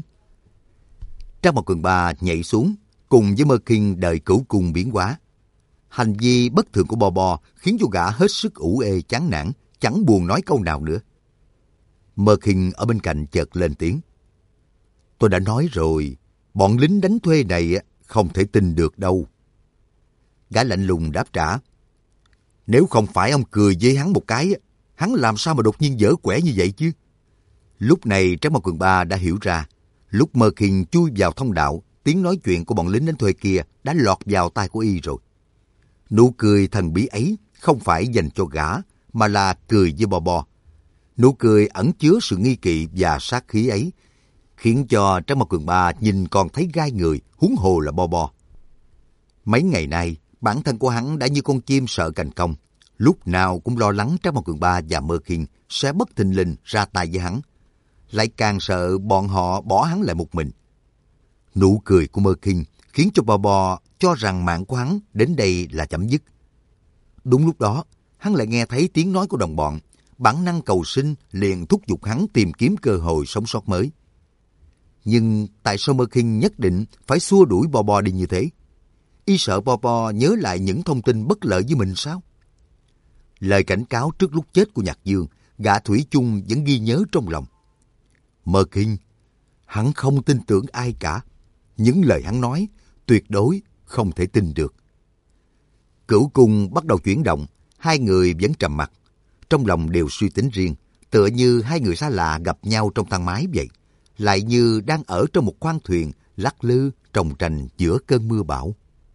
Trác Mộc Cường Ba nhảy xuống, cùng với Mơ Khiên đợi cửu cung biến hóa. Hành vi bất thường của bò bò khiến cho gã hết sức ủ ê chán nản, chẳng buồn nói câu nào nữa. Mơ Khiên ở bên cạnh chợt lên tiếng. Tôi đã nói rồi, bọn lính đánh thuê này không thể tin được đâu. Gã lạnh lùng đáp trả. Nếu không phải ông cười với hắn một cái, hắn làm sao mà đột nhiên dở quẻ như vậy chứ? Lúc này Trác Mộc Cường Ba đã hiểu ra, lúc Mơ Khiên chui vào thông đạo, tiếng nói chuyện của bọn lính đánh thuê kia đã lọt vào tai của y rồi. Nụ cười thần bí ấy không phải dành cho gã, mà là cười với bò bò. Nụ cười ẩn chứa sự nghi kỵ và sát khí ấy, khiến cho Trác Mộc Cường Ba nhìn còn thấy gai người, huống hồ là bò bò. Mấy ngày nay, bản thân của hắn đã như con chim sợ cành cong, lúc nào cũng lo lắng Trác Mộc Cường Ba và Mơ Khiên sẽ bất thình lình ra tay với hắn, lại càng sợ bọn họ bỏ hắn lại một mình. Nụ cười của Mơ Khiên khiến cho bò bò cho rằng mạng của hắn đến đây là chấm dứt. Đúng lúc đó, hắn lại nghe thấy tiếng nói của đồng bọn, bản năng cầu sinh liền thúc giục hắn tìm kiếm cơ hội sống sót mới. Nhưng tại sao Mơ Khiên nhất định phải xua đuổi bò bò đi như thế? Y sợ bò bò nhớ lại những thông tin bất lợi với mình sao? Lời cảnh cáo trước lúc chết của Nhạc Dương, gã thủy chung vẫn ghi nhớ trong lòng. Mơ Khiên, hắn không tin tưởng ai cả. Những lời hắn nói tuyệt đối không thể tin được. Cửu cung bắt đầu chuyển động, hai người vẫn trầm mặc, trong lòng đều suy tính riêng, tựa như hai người xa lạ gặp nhau trong thang máy vậy, lại như đang ở trong một khoang thuyền lắc lư trồng trành giữa cơn mưa bão.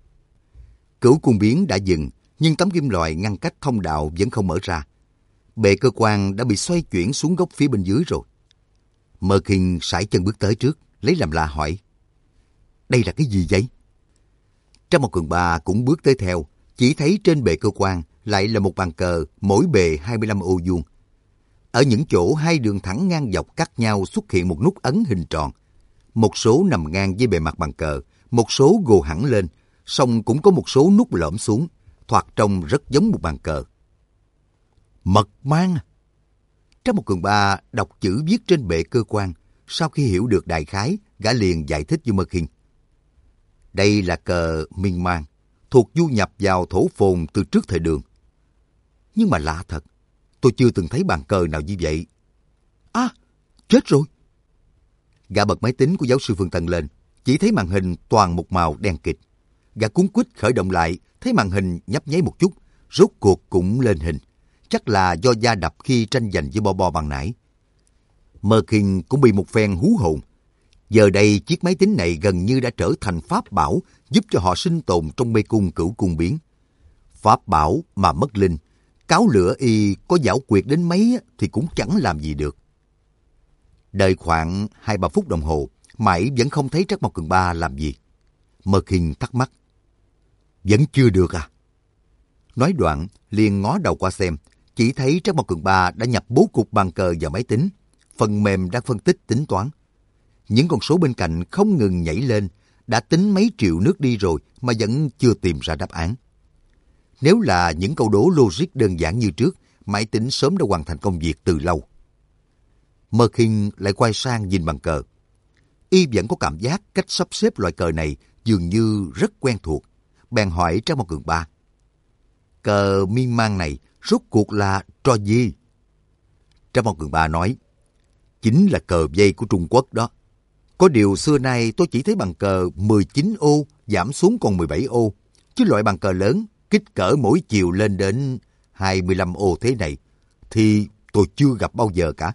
Cửu cung biến đã dừng, nhưng tấm kim loại ngăn cách thông đạo vẫn không mở ra. Bệ cơ quan đã bị xoay chuyển xuống góc phía bên dưới rồi. Mơ Khiên sải chân bước tới trước, lấy làm lạ hỏi. Đây là cái gì vậy? Trác Mộc Cường Ba cũng bước tới theo, chỉ thấy trên bệ cơ quan lại là một bàn cờ, mỗi bề 25 ô vuông. Ở những chỗ hai đường thẳng ngang dọc cắt nhau xuất hiện một nút ấn hình tròn. Một số nằm ngang với bề mặt bàn cờ, một số gồ hẳn lên, song cũng có một số nút lõm xuống, thoạt trông rất giống một bàn cờ. Mật mang. Trác Mộc Cường Ba đọc chữ viết trên bệ cơ quan, sau khi hiểu được đại khái, gã liền giải thích với Mơ Khiên. Đây là cờ miên man, thuộc du nhập vào thổ phồn từ trước thời Đường. Nhưng mà lạ thật, tôi chưa từng thấy bàn cờ nào như vậy. À, chết rồi! Gã bật máy tính của giáo sư Phương Tân lên, chỉ thấy màn hình toàn một màu đen kịt. Gã cuống quýt khởi động lại, thấy màn hình nhấp nháy một chút, rốt cuộc cũng lên hình. Chắc là do va đập khi tranh giành với bo bo ban nãy. Mơ Khiên cũng bị một phen hú hồn. Giờ đây chiếc máy tính này gần như đã trở thành pháp bảo giúp cho họ sinh tồn trong mê cung cửu cung biến. Pháp bảo mà mất linh, cáo lửa y có giảo quyệt đến mấy thì cũng chẳng làm gì được. Đợi khoảng 2-3 phút đồng hồ, mãi vẫn không thấy Trác Mộc Cường Ba làm gì. Mơ Khiên thắc mắc. Vẫn chưa được à? Nói đoạn, liền ngó đầu qua xem, chỉ thấy Trác Mộc Cường Ba đã nhập bố cục bàn cờ vào máy tính. Phần mềm đang phân tích tính toán. Những con số bên cạnh không ngừng nhảy lên, đã tính mấy triệu nước đi rồi mà vẫn chưa tìm ra đáp án. Nếu là những câu đố logic đơn giản như trước, máy tính sớm đã hoàn thành công việc từ lâu. Mơ Khiên lại quay sang nhìn bàn cờ. Y vẫn có cảm giác cách sắp xếp loại cờ này dường như rất quen thuộc. Bèn hỏi Trác Mộc Cường Ba. Cờ miên man này rốt cuộc là trò gì? Trác Mộc Cường Ba nói. Chính là cờ vây của Trung Quốc đó. Có điều xưa nay tôi chỉ thấy bàn cờ 19 ô giảm xuống còn 17 ô. Chứ loại bàn cờ lớn, kích cỡ mỗi chiều lên đến 25 ô thế này, thì tôi chưa gặp bao giờ cả.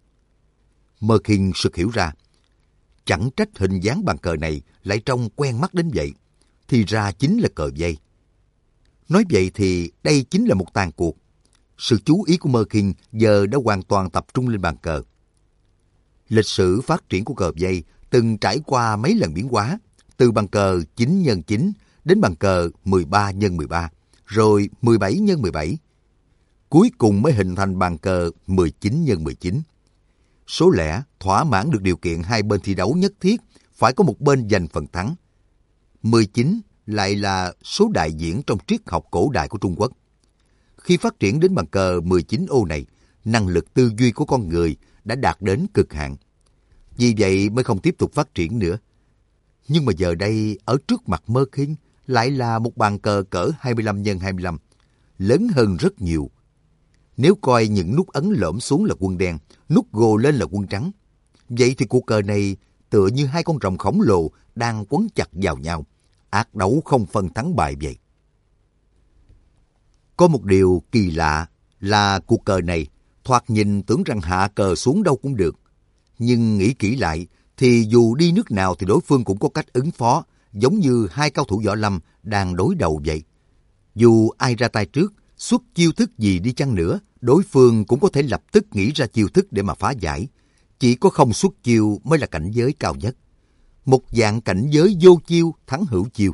Mơ Khiên sực hiểu ra. Chẳng trách hình dáng bàn cờ này lại trông quen mắt đến vậy. Thì ra chính là cờ vây. Nói vậy thì đây chính là một tàn cuộc. Sự chú ý của Mơ Khiên giờ đã hoàn toàn tập trung lên bàn cờ. Lịch sử phát triển của cờ vây từng trải qua mấy lần biến hóa, từ bàn cờ 9 x 9 đến bàn cờ 13 x 13, rồi 17 x 17. Cuối cùng mới hình thành bàn cờ 19 x 19. Số lẻ thỏa mãn được điều kiện hai bên thi đấu nhất thiết phải có một bên giành phần thắng. 19 lại là số đại diễn trong triết học cổ đại của Trung Quốc. Khi phát triển đến bàn cờ 19 ô này, năng lực tư duy của con người đã đạt đến cực hạn. Vì vậy mới không tiếp tục phát triển nữa. Nhưng mà giờ đây, ở trước mặt Mơ Khinh lại là một bàn cờ cỡ 25 x 25, lớn hơn rất nhiều. Nếu coi những nút ấn lõm xuống là quân đen, nút gồ lên là quân trắng, vậy thì cuộc cờ này tựa như hai con rồng khổng lồ đang quấn chặt vào nhau, ác đấu không phân thắng bại vậy. Có một điều kỳ lạ là cuộc cờ này, thoạt nhìn tưởng rằng hạ cờ xuống đâu cũng được. Nhưng nghĩ kỹ lại, thì dù đi nước nào thì đối phương cũng có cách ứng phó, giống như hai cao thủ võ lâm đang đối đầu vậy. Dù ai ra tay trước, xuất chiêu thức gì đi chăng nữa, đối phương cũng có thể lập tức nghĩ ra chiêu thức để mà phá giải. Chỉ có không xuất chiêu mới là cảnh giới cao nhất. Một dạng cảnh giới vô chiêu thắng hữu chiêu.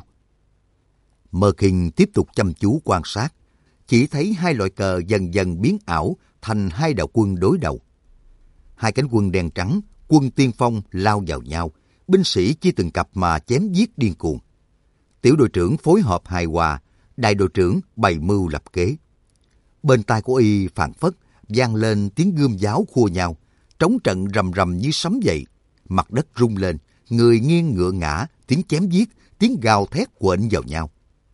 Mơ Khinh tiếp tục chăm chú quan sát, chỉ thấy hai loại cờ dần dần biến ảo thành hai đạo quân đối đầu. Hai cánh quân đen trắng, quân tiên phong lao vào nhau, binh sĩ chia từng cặp mà chém giết điên cuồng. Tiểu đội trưởng phối hợp hài hòa, đại đội trưởng bày mưu lập kế. Bên tai của y phảng phất vang lên tiếng gươm giáo khua nhau, trống trận rầm rầm như sấm vậy. Mặt đất rung lên, người nghiêng ngựa ngã, tiếng chém giết, tiếng gào thét quện vào nhau.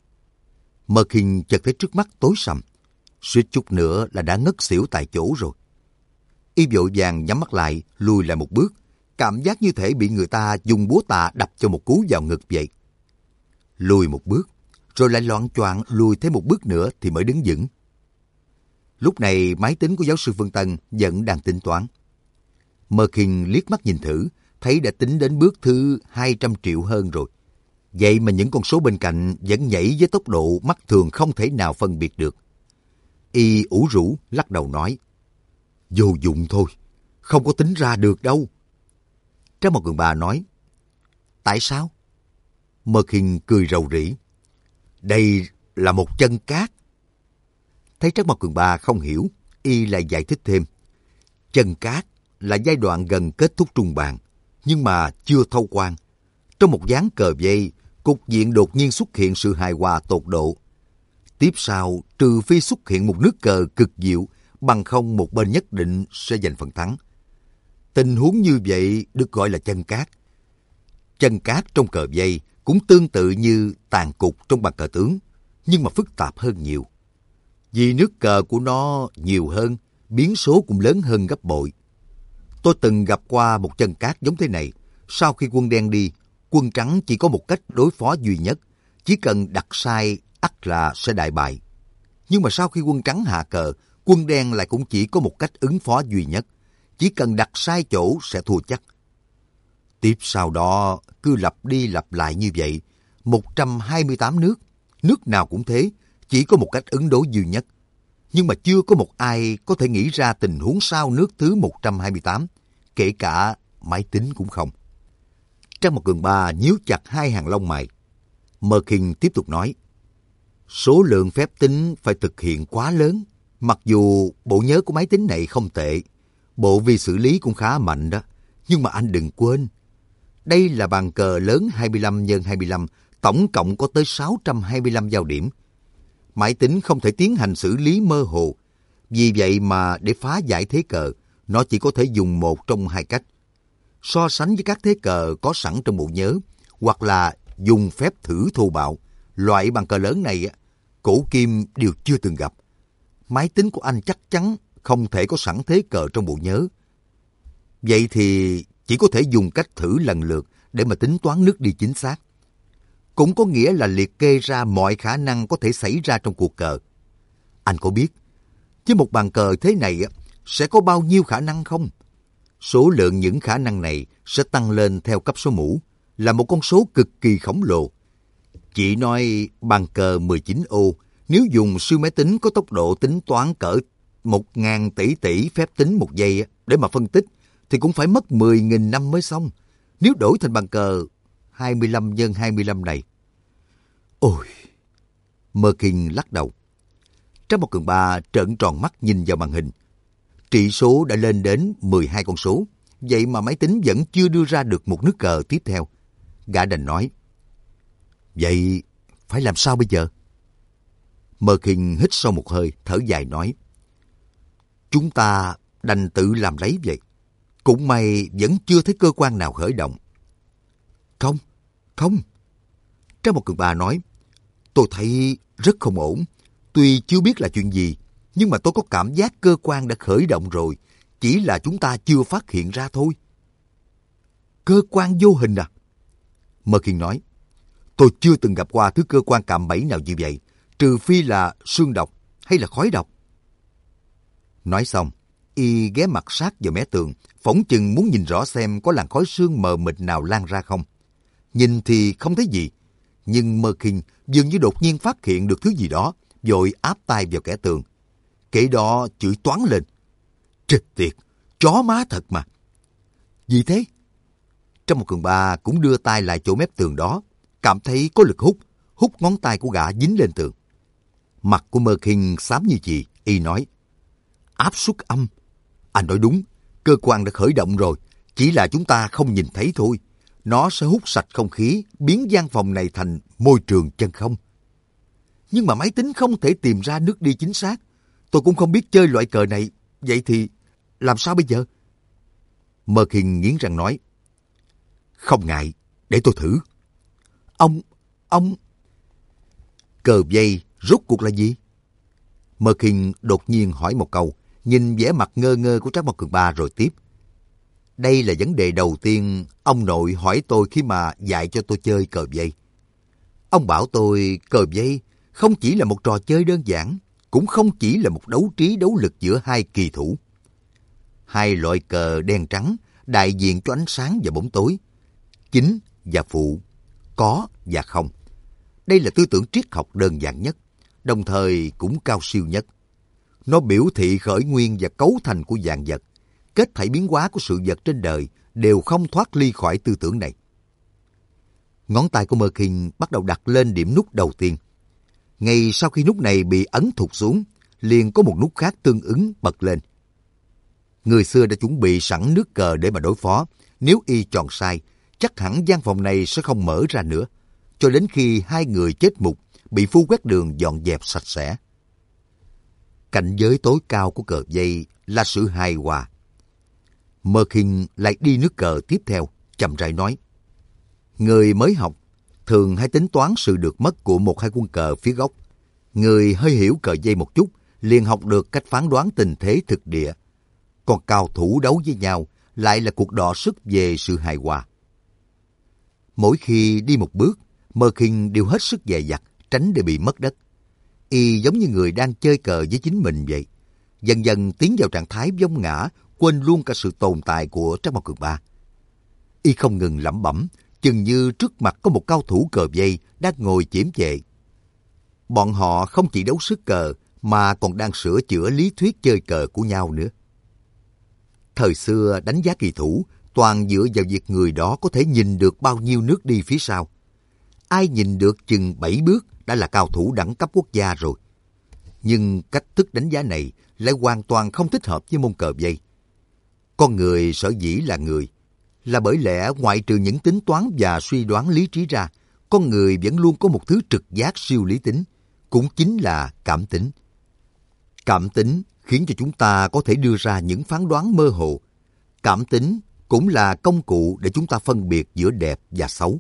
Mơ Khinh chợt thấy trước mắt tối sầm, suýt chút nữa là đã ngất xỉu tại chỗ rồi. Y vội vàng nhắm mắt lại, lùi lại một bước, cảm giác như thể bị người ta dùng búa tạ đập cho một cú vào ngực vậy. Lùi một bước, rồi lại loạng choạng lùi thêm một bước nữa thì mới đứng vững. Lúc này máy tính của giáo sư Phương Tân vẫn đang tính toán. Mơ Khinh liếc mắt nhìn thử, thấy đã tính đến bước thứ 200 triệu hơn rồi. Vậy mà những con số bên cạnh vẫn nhảy với tốc độ mắt thường không thể nào phân biệt được. Y ủ rũ lắc đầu nói, vô dụng thôi, không có tính ra được đâu. Trang một Cường Ba nói, tại sao? Mơ Khinh cười rầu rĩ, đây là một chân cát. Thấy Trác Mộc Cường Ba không hiểu, y lại giải thích thêm. Chân cát là giai đoạn gần kết thúc trung bàn, nhưng mà chưa thâu quan. Trong một ván cờ vây, cục diện đột nhiên xuất hiện sự hài hòa tột độ. Tiếp sau, trừ phi xuất hiện một nước cờ cực diệu, bằng không một bên nhất định sẽ giành phần thắng. Tình huống như vậy được gọi là chân cát. Chân cát trong cờ vây cũng tương tự như tàn cục trong bàn cờ tướng, nhưng mà phức tạp hơn nhiều. Vì nước cờ của nó nhiều hơn, biến số cũng lớn hơn gấp bội. Tôi từng gặp qua một chân cát giống thế này. Sau khi quân đen đi, quân trắng chỉ có một cách đối phó duy nhất. Chỉ cần đặt sai, ắt là sẽ đại bại. Nhưng mà sau khi quân trắng hạ cờ, quân đen lại cũng chỉ có một cách ứng phó duy nhất. Chỉ cần đặt sai chỗ sẽ thua chắc. Tiếp sau đó, cứ lặp đi lặp lại như vậy. 128 nước, nước nào cũng thế, chỉ có một cách ứng đối duy nhất. Nhưng mà chưa có một ai có thể nghĩ ra tình huống sau nước thứ 128, kể cả máy tính cũng không. Trang Mộc Cường Ba nhíu chặt hai hàng lông mày. Mơ Khinh tiếp tục nói, số lượng phép tính phải thực hiện quá lớn. Mặc dù bộ nhớ của máy tính này không tệ, bộ vi xử lý cũng khá mạnh đó, nhưng mà anh đừng quên, đây là bàn cờ lớn 25 x 25, tổng cộng có tới 625 giao điểm. Máy tính không thể tiến hành xử lý mơ hồ. Vì vậy mà để phá giải thế cờ, nó chỉ có thể dùng một trong hai cách. So sánh với các thế cờ có sẵn trong bộ nhớ, hoặc là dùng phép thử thô bạo. Loại bàn cờ lớn này, cổ kim đều chưa từng gặp. Máy tính của anh chắc chắn không thể có sẵn thế cờ trong bộ nhớ. Vậy thì chỉ có thể dùng cách thử lần lượt để mà tính toán nước đi chính xác. Cũng có nghĩa là liệt kê ra mọi khả năng có thể xảy ra trong cuộc cờ. Anh có biết, với một bàn cờ thế này sẽ có bao nhiêu khả năng không? Số lượng những khả năng này sẽ tăng lên theo cấp số mũ, là một con số cực kỳ khổng lồ. Chỉ nói bàn cờ 19 ô, nếu dùng siêu máy tính có tốc độ tính toán cỡ 1.000 tỷ phép tính một giây để mà phân tích, thì cũng phải mất 10.000 năm mới xong. Nếu đổi thành bàn cờ 25 nhân 25 này. Ôi! Merkin lắc đầu. Trang một Cường Ba trợn tròn mắt nhìn vào màn hình. Trị số đã lên đến 12 con số. Vậy mà máy tính vẫn chưa đưa ra được một nước cờ tiếp theo. Gã đành nói. Vậy phải làm sao bây giờ? Merkin hít sâu một hơi, thở dài nói. Chúng ta đành tự làm lấy vậy. Cũng may vẫn chưa thấy cơ quan nào khởi động. Không. Trang một Cường Ba nói. Tôi thấy rất không ổn. Tuy chưa biết là chuyện gì, nhưng mà tôi có cảm giác cơ quan đã khởi động rồi. Chỉ là chúng ta chưa phát hiện ra thôi. Cơ quan vô hình à? Merkin nói. Tôi chưa từng gặp qua thứ cơ quan cạm bẫy nào như vậy, trừ phi là xương độc hay là khói độc. Nói xong, y ghé mặt sát vào mé tường, phỏng chừng muốn nhìn rõ xem có làn khói sương mờ mịt nào lan ra không. Nhìn thì không thấy gì, nhưng Merkin dường như đột nhiên phát hiện được thứ gì đó, vội áp tay vào kẽ tường. Kể đó chửi toáng lên. Chết tiệt, chó má thật mà. Gì thế? Trong một Cường Ba cũng đưa tay lại chỗ mép tường đó, cảm thấy có lực hút ngón tay của gã dính lên tường. Mặt của Merkin xám như chì, y nói. Áp suất âm. Anh nói đúng, cơ quan đã khởi động rồi, chỉ là chúng ta không nhìn thấy thôi. Nó sẽ hút sạch không khí, biến gian phòng này thành môi trường chân không. Nhưng mà máy tính không thể tìm ra nước đi chính xác. Tôi cũng không biết chơi loại cờ này, vậy thì làm sao bây giờ? Merkin nghiến răng nói. Không ngại, để tôi thử. Ông... Cờ vây rốt cuộc là gì? Merkin đột nhiên hỏi một câu, nhìn vẻ mặt ngơ ngơ của Trác Mao Cường Ba rồi tiếp. Đây là vấn đề đầu tiên ông nội hỏi tôi khi mà dạy cho tôi chơi cờ vây. Ông bảo tôi cờ vây không chỉ là một trò chơi đơn giản, cũng không chỉ là một đấu trí đấu lực giữa hai kỳ thủ. Hai loại cờ đen trắng đại diện cho ánh sáng và bóng tối, chính và phụ, có và không. Đây là tư tưởng triết học đơn giản nhất, đồng thời cũng cao siêu nhất. Nó biểu thị khởi nguyên và cấu thành của vạn vật, kết thảy biến hóa của sự vật trên đời đều không thoát ly khỏi tư tưởng này. Ngón tay của Merkin bắt đầu đặt lên điểm nút đầu tiên. Ngay sau khi nút này bị ấn thụt xuống, liền có một nút khác tương ứng bật lên. Người xưa đã chuẩn bị sẵn nước cờ để mà đối phó. Nếu y chọn sai, chắc hẳn gian phòng này sẽ không mở ra nữa, cho đến khi hai người chết mục bị phu quét đường dọn dẹp sạch sẽ. Cảnh giới tối cao của cờ vây là sự hài hòa. Merkin lại đi nước cờ tiếp theo, chậm rãi nói. Người mới học thường hay tính toán sự được mất của một hai quân cờ phía góc. Người hơi hiểu cờ vây một chút liền học được cách phán đoán tình thế thực địa. Còn cao thủ đấu với nhau lại là cuộc đọ sức về sự hài hòa. Mỗi khi đi một bước, Merkin đều hết sức dè dặt, tránh để bị mất đất. Y giống như người đang chơi cờ với chính mình vậy. Dần dần tiến vào trạng thái vong ngã, quên luôn cả sự tồn tại của Trác Mao Cường Ba. Y không ngừng lẩm bẩm, chừng như trước mặt có một cao thủ cờ vây đang ngồi chiếm chệ. Bọn họ không chỉ đấu sức cờ, mà còn đang sửa chữa lý thuyết chơi cờ của nhau nữa. Thời xưa đánh giá kỳ thủ toàn dựa vào việc người đó có thể nhìn được bao nhiêu nước đi phía sau. Ai nhìn được chừng 7 bước đã là cao thủ đẳng cấp quốc gia rồi. Nhưng cách thức đánh giá này lại hoàn toàn không thích hợp với môn cờ vây. Con người sở dĩ là người, là bởi lẽ ngoại trừ những tính toán và suy đoán lý trí ra, con người vẫn luôn có một thứ trực giác siêu lý tính, cũng chính là cảm tính. Cảm tính khiến cho chúng ta có thể đưa ra những phán đoán mơ hồ. Cảm tính cũng là công cụ để chúng ta phân biệt giữa đẹp và xấu.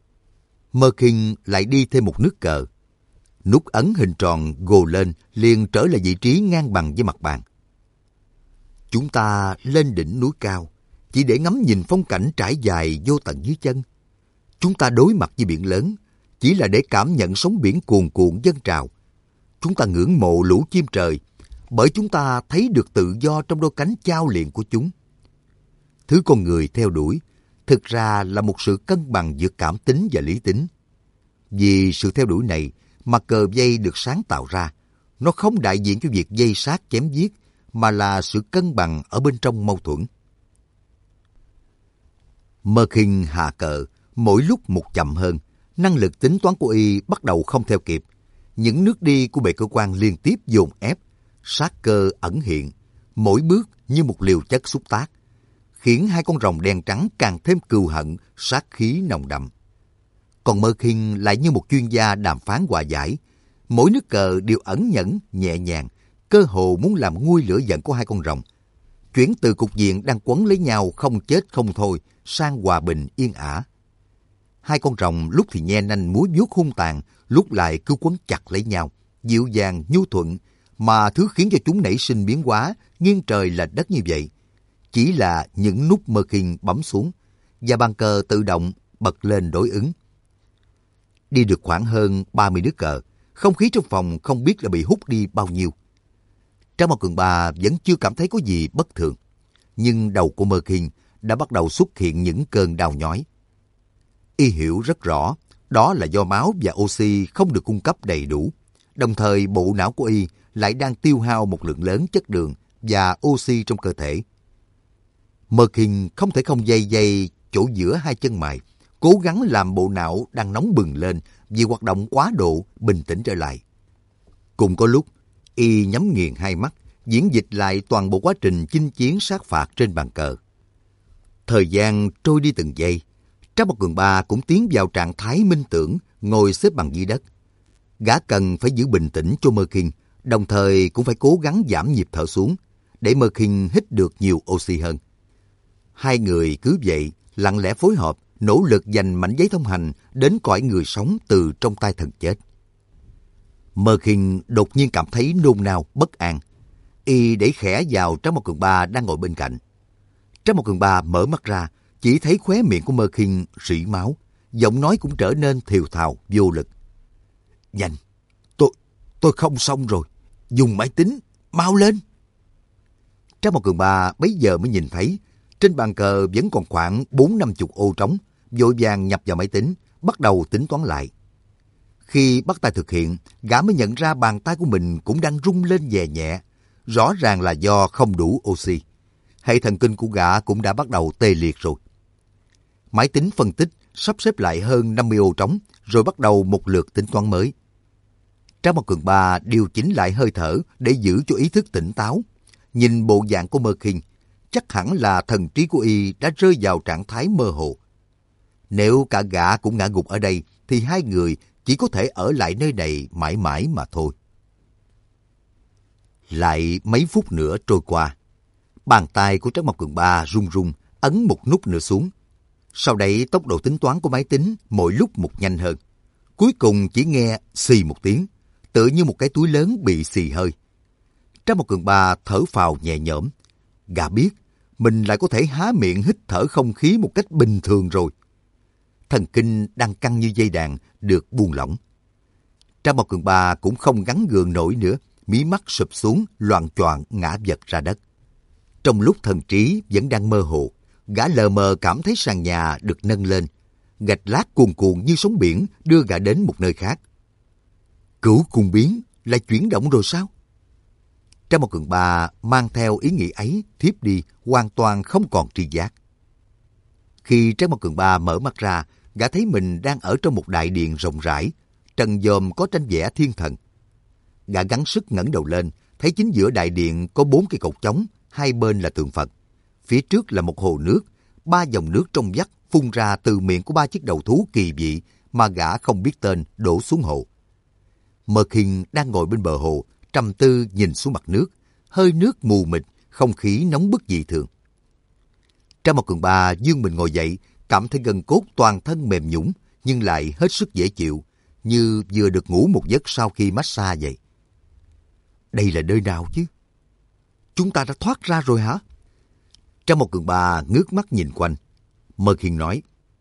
Merkin lại đi thêm một nước cờ. Nút ấn hình tròn gồ lên liền trở lại vị trí ngang bằng với mặt bàn. Chúng ta lên đỉnh núi cao, chỉ để ngắm nhìn phong cảnh trải dài vô tận dưới chân. Chúng ta đối mặt với biển lớn, chỉ là để cảm nhận sóng biển cuồn cuộn dâng trào. Chúng ta ngưỡng mộ lũ chim trời, bởi chúng ta thấy được tự do trong đôi cánh chao liệng của chúng. Thứ con người theo đuổi, thực ra là một sự cân bằng giữa cảm tính và lý tính. Vì sự theo đuổi này mà cờ vây được sáng tạo ra. Nó không đại diện cho việc dây sát chém giết, mà là sự cân bằng ở bên trong mâu thuẫn. Mơ Khinh hạ cờ, mỗi lúc một chậm hơn, năng lực tính toán của y bắt đầu không theo kịp. Những nước đi của bệ cơ quan liên tiếp dồn ép, sát cơ ẩn hiện, mỗi bước như một liều chất xúc tác, khiến hai con rồng đen trắng càng thêm cừu hận, sát khí nồng đậm. Còn Mơ Khinh lại như một chuyên gia đàm phán hòa giải, mỗi nước cờ đều ẩn nhẫn, nhẹ nhàng, cơ hồ muốn làm nguôi lửa giận của hai con rồng, chuyển từ cục diện đang quấn lấy nhau không chết không thôi sang hòa bình yên ả. Hai con rồng lúc thì nhe nanh múa vuốt hung tàn, lúc lại cứ quấn chặt lấy nhau, dịu dàng nhu thuận, mà thứ khiến cho chúng nảy sinh biến hóa nghiêng trời lệch đất như vậy chỉ là những nút Mơ Khinh bấm xuống và bàn cờ tự động bật lên đối ứng. Đi được khoảng hơn 30 nước cờ, không khí trong phòng không biết là bị hút đi bao nhiêu. Trang Mao Cường Ba vẫn chưa cảm thấy có gì bất thường, nhưng đầu của Mơ Khinh đã bắt đầu xuất hiện những cơn đau nhói. Y hiểu rất rõ, đó là do máu và oxy không được cung cấp đầy đủ, đồng thời bộ não của Y lại đang tiêu hao một lượng lớn chất đường và oxy trong cơ thể. Mơ Khinh không thể không day day chỗ giữa hai chân mày, cố gắng làm bộ não đang nóng bừng lên vì hoạt động quá độ bình tĩnh trở lại. Cùng có lúc, Y nhắm nghiền hai mắt, diễn dịch lại toàn bộ quá trình chinh chiến sát phạt trên bàn cờ. Thời gian trôi đi từng giây, Trang Mao Cường Ba cũng tiến vào trạng thái minh tưởng, ngồi xếp bằng dưới đất. Gã cần phải giữ bình tĩnh cho Mơ Khinh, đồng thời cũng phải cố gắng giảm nhịp thở xuống, để Mơ Khinh hít được nhiều oxy hơn. Hai người cứ vậy, lặng lẽ phối hợp, nỗ lực giành mảnh giấy thông hành đến cõi người sống từ trong tay thần chết. Mơ Khinh đột nhiên cảm thấy nôn nao, bất an. Y đẩy khẽ vào Trang Mao Cường Ba đang ngồi bên cạnh. Trang Mao Cường Ba mở mắt ra, chỉ thấy khóe miệng của Mơ Khinh rỉ máu, giọng nói cũng trở nên thều thào, vô lực. Nhanh, tôi không xong rồi, dùng máy tính, mau lên. Trang Mao Cường Ba bấy giờ mới nhìn thấy, trên bàn cờ vẫn còn khoảng 40-50 ô trống, vội vàng nhập vào máy tính, bắt đầu tính toán lại. Khi bắt tay thực hiện, gã mới nhận ra bàn tay của mình cũng đang rung lên nhẹ nhẹ, rõ ràng là do không đủ oxy. Hệ thần kinh của gã cũng đã bắt đầu tê liệt rồi. Máy tính phân tích, sắp xếp lại hơn 50 ô trống, rồi bắt đầu một lượt tính toán mới. Trang Mao Cường Ba điều chỉnh lại hơi thở để giữ cho ý thức tỉnh táo. Nhìn bộ dạng của Mơ Khinh, chắc hẳn là thần trí của Y đã rơi vào trạng thái mơ hồ. Nếu cả gã cũng ngã gục ở đây, thì hai người chỉ có thể ở lại nơi này mãi mãi mà thôi. Lại mấy phút nữa trôi qua. Bàn tay của Trang Mao Cường Ba run run, ấn một nút nữa xuống. Sau đấy tốc độ tính toán của máy tính mỗi lúc một nhanh hơn. Cuối cùng chỉ nghe xì một tiếng, tựa như một cái túi lớn bị xì hơi. Trang Mao Cường Ba thở phào nhẹ nhõm. Gã biết mình lại có thể há miệng hít thở không khí một cách bình thường rồi. Thần kinh đang căng như dây đàn được buông lỏng. Trang Mao Cường Ba cũng không gắng gượng nổi nữa, mí mắt sụp xuống, loạng choạng ngã vật ra đất. Trong lúc thần trí vẫn đang mơ hồ, gã lờ mờ cảm thấy sàn nhà được nâng lên, gạch lát cuồn cuộn như sóng biển đưa gã đến một nơi khác. Cửu cung biến lại chuyển động rồi sao? Trang Mao Cường Ba mang theo ý nghĩ ấy thiếp đi, hoàn toàn không còn tri giác. Khi Trang Mao Cường Ba mở mắt ra, gã thấy mình đang ở trong một đại điện rộng rãi, trần dòm có tranh vẽ thiên thần. Gã gắng sức ngẩng đầu lên, thấy chính giữa đại điện có 4 cây cột trống, hai bên là tượng Phật. Phía trước là một hồ nước, 3 dòng nước trong vắt phun ra từ miệng của 3 chiếc đầu thú kỳ dị mà gã không biết tên đổ xuống hồ. Mơ Khinh đang ngồi bên bờ hồ, trầm tư nhìn xuống mặt nước, hơi nước mù mịt, không khí nóng bức dị thường. Trang Mao Cường Ba dương mình ngồi dậy, cảm thấy gân cốt toàn thân mềm nhũn, nhưng lại hết sức dễ chịu, như vừa được ngủ một giấc sau khi massage vậy. Đây là nơi nào chứ? Chúng ta đã thoát ra rồi hả? Trang Mao Cường Ba ngước mắt nhìn quanh. Mơ Khinh nói,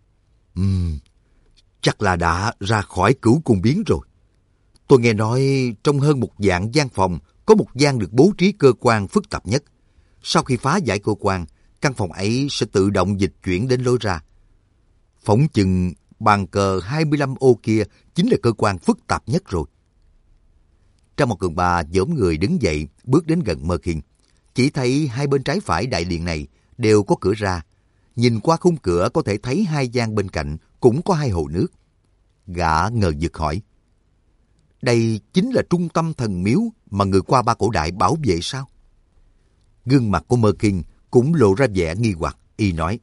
chắc là đã ra khỏi cửu cung biến rồi. Tôi nghe nói trong hơn 1,000 gian phòng có một gian được bố trí cơ quan phức tạp nhất. Sau khi phá giải cơ quan, căn phòng ấy sẽ tự động dịch chuyển đến lối ra. Phỏng chừng bàn cờ 25 ô kia chính là cơ quan phức tạp nhất rồi. Trang Mao Cường Ba giỡn người đứng dậy, bước đến gần Mơ Khinh. Chỉ thấy hai bên trái phải đại điện này đều có cửa ra, nhìn qua khung cửa có thể thấy hai gian bên cạnh cũng có hai hồ nước. Gã ngờ vực hỏi, đây chính là trung tâm thần miếu mà người qua ba cổ đại bảo vệ sao? Gương mặt của Mơ Kinh cũng lộ ra vẻ nghi hoặc, y nói,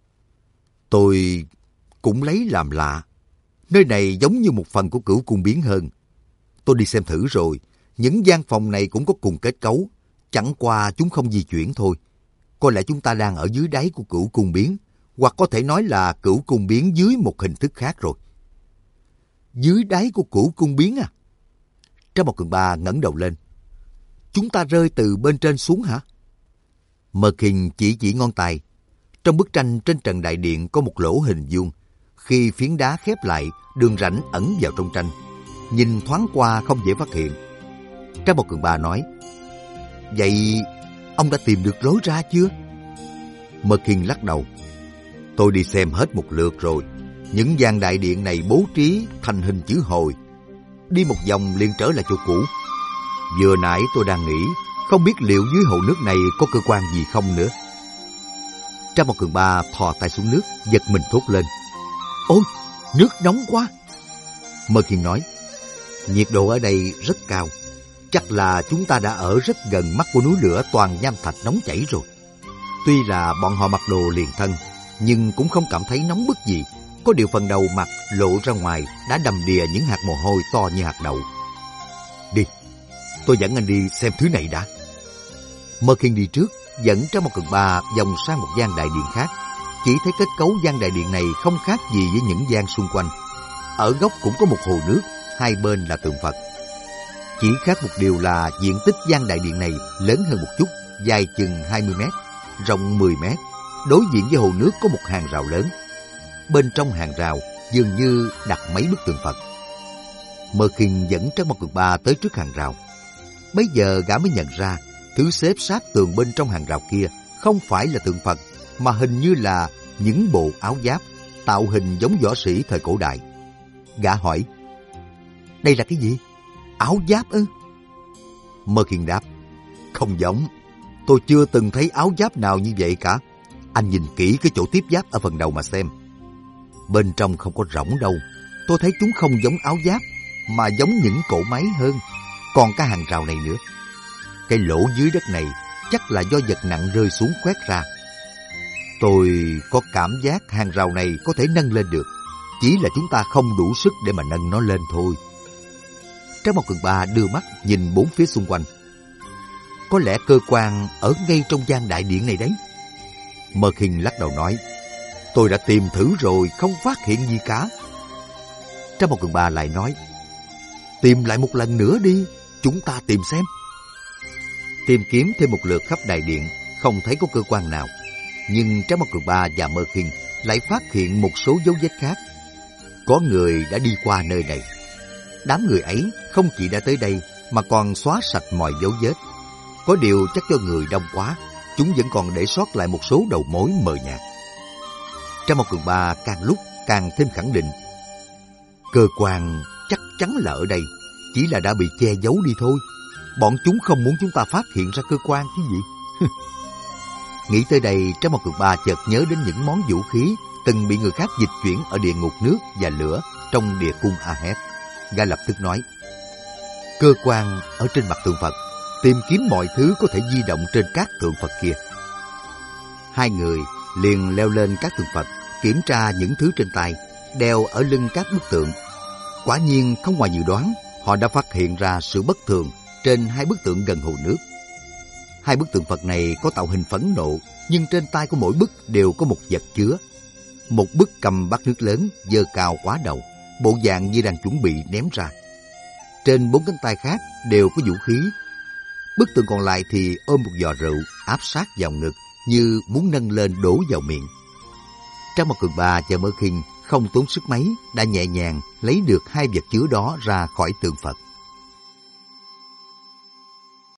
tôi cũng lấy làm lạ. Nơi này giống như một phần của Cửu Cung Biến hơn. Tôi đi xem thử rồi, những gian phòng này cũng có cùng kết cấu, chẳng qua chúng không di chuyển thôi. Có lẽ chúng ta đang ở dưới đáy của Cửu Cung Biến, hoặc có thể nói là Cửu Cung Biến dưới một hình thức khác rồi. Dưới đáy của Cửu Cung Biến à? Trang Một Cường Ba ngẩng đầu lên. Chúng ta rơi từ bên trên xuống hả? Mơ Kinh chỉ ngón tay. Trong bức tranh trên trần đại điện có một lỗ hình vuông. Khi phiến đá khép lại, đường rãnh ẩn vào trong tranh. Nhìn thoáng qua không dễ phát hiện. Trang Một Cường Ba nói, vậy ông đã tìm được lối ra chưa? Mơ Kinh lắc đầu. Tôi đi xem hết một lượt rồi. Những gian đại điện này bố trí thành hình chữ hồi. Đi một vòng liền trở lại chỗ cũ. Vừa nãy tôi đang nghĩ, không biết liệu dưới hồ nước này có cơ quan gì không nữa. Trang Một Cường Ba thò tay xuống nước, giật mình thốt lên. Ôi, nước nóng quá! Mơ Khiên nói, nhiệt độ ở đây rất cao. Chắc là chúng ta đã ở rất gần mắt của núi lửa toàn nham thạch nóng chảy rồi. Tuy là bọn họ mặc đồ liền thân, nhưng cũng không cảm thấy nóng bức gì. Có điều phần đầu mặt lộ ra ngoài đã đầm đìa những hạt mồ hôi to như hạt đậu. Đi, tôi dẫn anh đi xem thứ này đã. Mơ Khiên đi trước, dẫn Trang Một Cường Ba vòng sang một gian đại điện khác. Chỉ thấy kết cấu gian đại điện này không khác gì với những gian xung quanh. Ở góc cũng có một hồ nước, hai bên là tượng Phật. Chỉ khác một điều là diện tích gian đại điện này lớn hơn một chút, dài chừng 20 mét, rộng 10 mét. Đối diện với hồ nước có một hàng rào lớn. Bên trong hàng rào dường như đặt mấy bức tượng Phật. Mơ Khiên dẫn Trang Một Cường Ba tới trước hàng rào. Bấy giờ gã mới nhận ra thứ xếp sát tường bên trong hàng rào kia không phải là tượng Phật, mà hình như là những bộ áo giáp tạo hình giống võ sĩ thời cổ đại. Gã hỏi, đây là cái gì? Áo giáp ư? Mơ Khiên đáp, không giống. Tôi chưa từng thấy áo giáp nào như vậy cả. Anh nhìn kỹ cái chỗ tiếp giáp ở phần đầu mà xem. Bên trong không có rỗng đâu. Tôi thấy chúng không giống áo giáp, mà giống những cỗ máy hơn. Còn cái hàng rào này nữa. Cái lỗ dưới đất này chắc là do vật nặng rơi xuống khoét ra. Tôi có cảm giác hàng rào này có thể nâng lên được. Chỉ là chúng ta không đủ sức để mà nâng nó lên thôi. Trang Một Cường Ba đưa mắt nhìn bốn phía xung quanh. Có lẽ cơ quan ở ngay trong gian đại điện này đấy. Mơ Khiên lắc đầu nói, tôi đã tìm thử rồi, không phát hiện gì cả. Trang Một Cường Ba lại nói, tìm lại một lần nữa đi, chúng ta tìm xem. Tìm kiếm thêm một lượt khắp đại điện, không thấy có cơ quan nào. Nhưng Trang Một Cường Ba và Mơ Khiên lại phát hiện một số dấu vết khác. Có người đã đi qua nơi này. Đám người ấy không chỉ đã tới đây mà còn xóa sạch mọi dấu vết. Có điều chắc do người đông quá, chúng vẫn còn để sót lại một số đầu mối mờ nhạt. Trang Một Cường Ba càng lúc càng thêm khẳng định, cơ quan chắc chắn là ở đây, chỉ là đã bị che giấu đi thôi. Bọn chúng không muốn chúng ta phát hiện ra cơ quan chứ gì. Nghĩ tới đây, Trang Một Cường Ba chợt nhớ đến những món vũ khí từng bị người khác dịch chuyển ở địa ngục nước và lửa trong địa cung Ahed. Gã lập tức nói, cơ quan ở trên mặt tượng Phật, tìm kiếm mọi thứ có thể di động trên các tượng Phật kia. Hai người liền leo lên các tượng Phật, kiểm tra những thứ trên tay, đeo ở lưng các bức tượng. Quả nhiên không ngoài dự đoán, họ đã phát hiện ra sự bất thường trên hai bức tượng gần hồ nước. Hai bức tượng Phật này có tạo hình phẫn nộ, nhưng trên tay của mỗi bức đều có một vật chứa. Một bức cầm bát nước lớn, giơ cao quá đầu, bộ dạng như đang chuẩn bị ném ra. Trên bốn cánh tay khác đều có vũ khí. Bức tượng còn lại thì ôm một giò rượu áp sát vào ngực, như muốn nâng lên đổ vào miệng. Trang Một Cường Ba và Mơ Khiên không tốn sức mấy đã nhẹ nhàng lấy được hai vật chứa đó ra khỏi tượng Phật.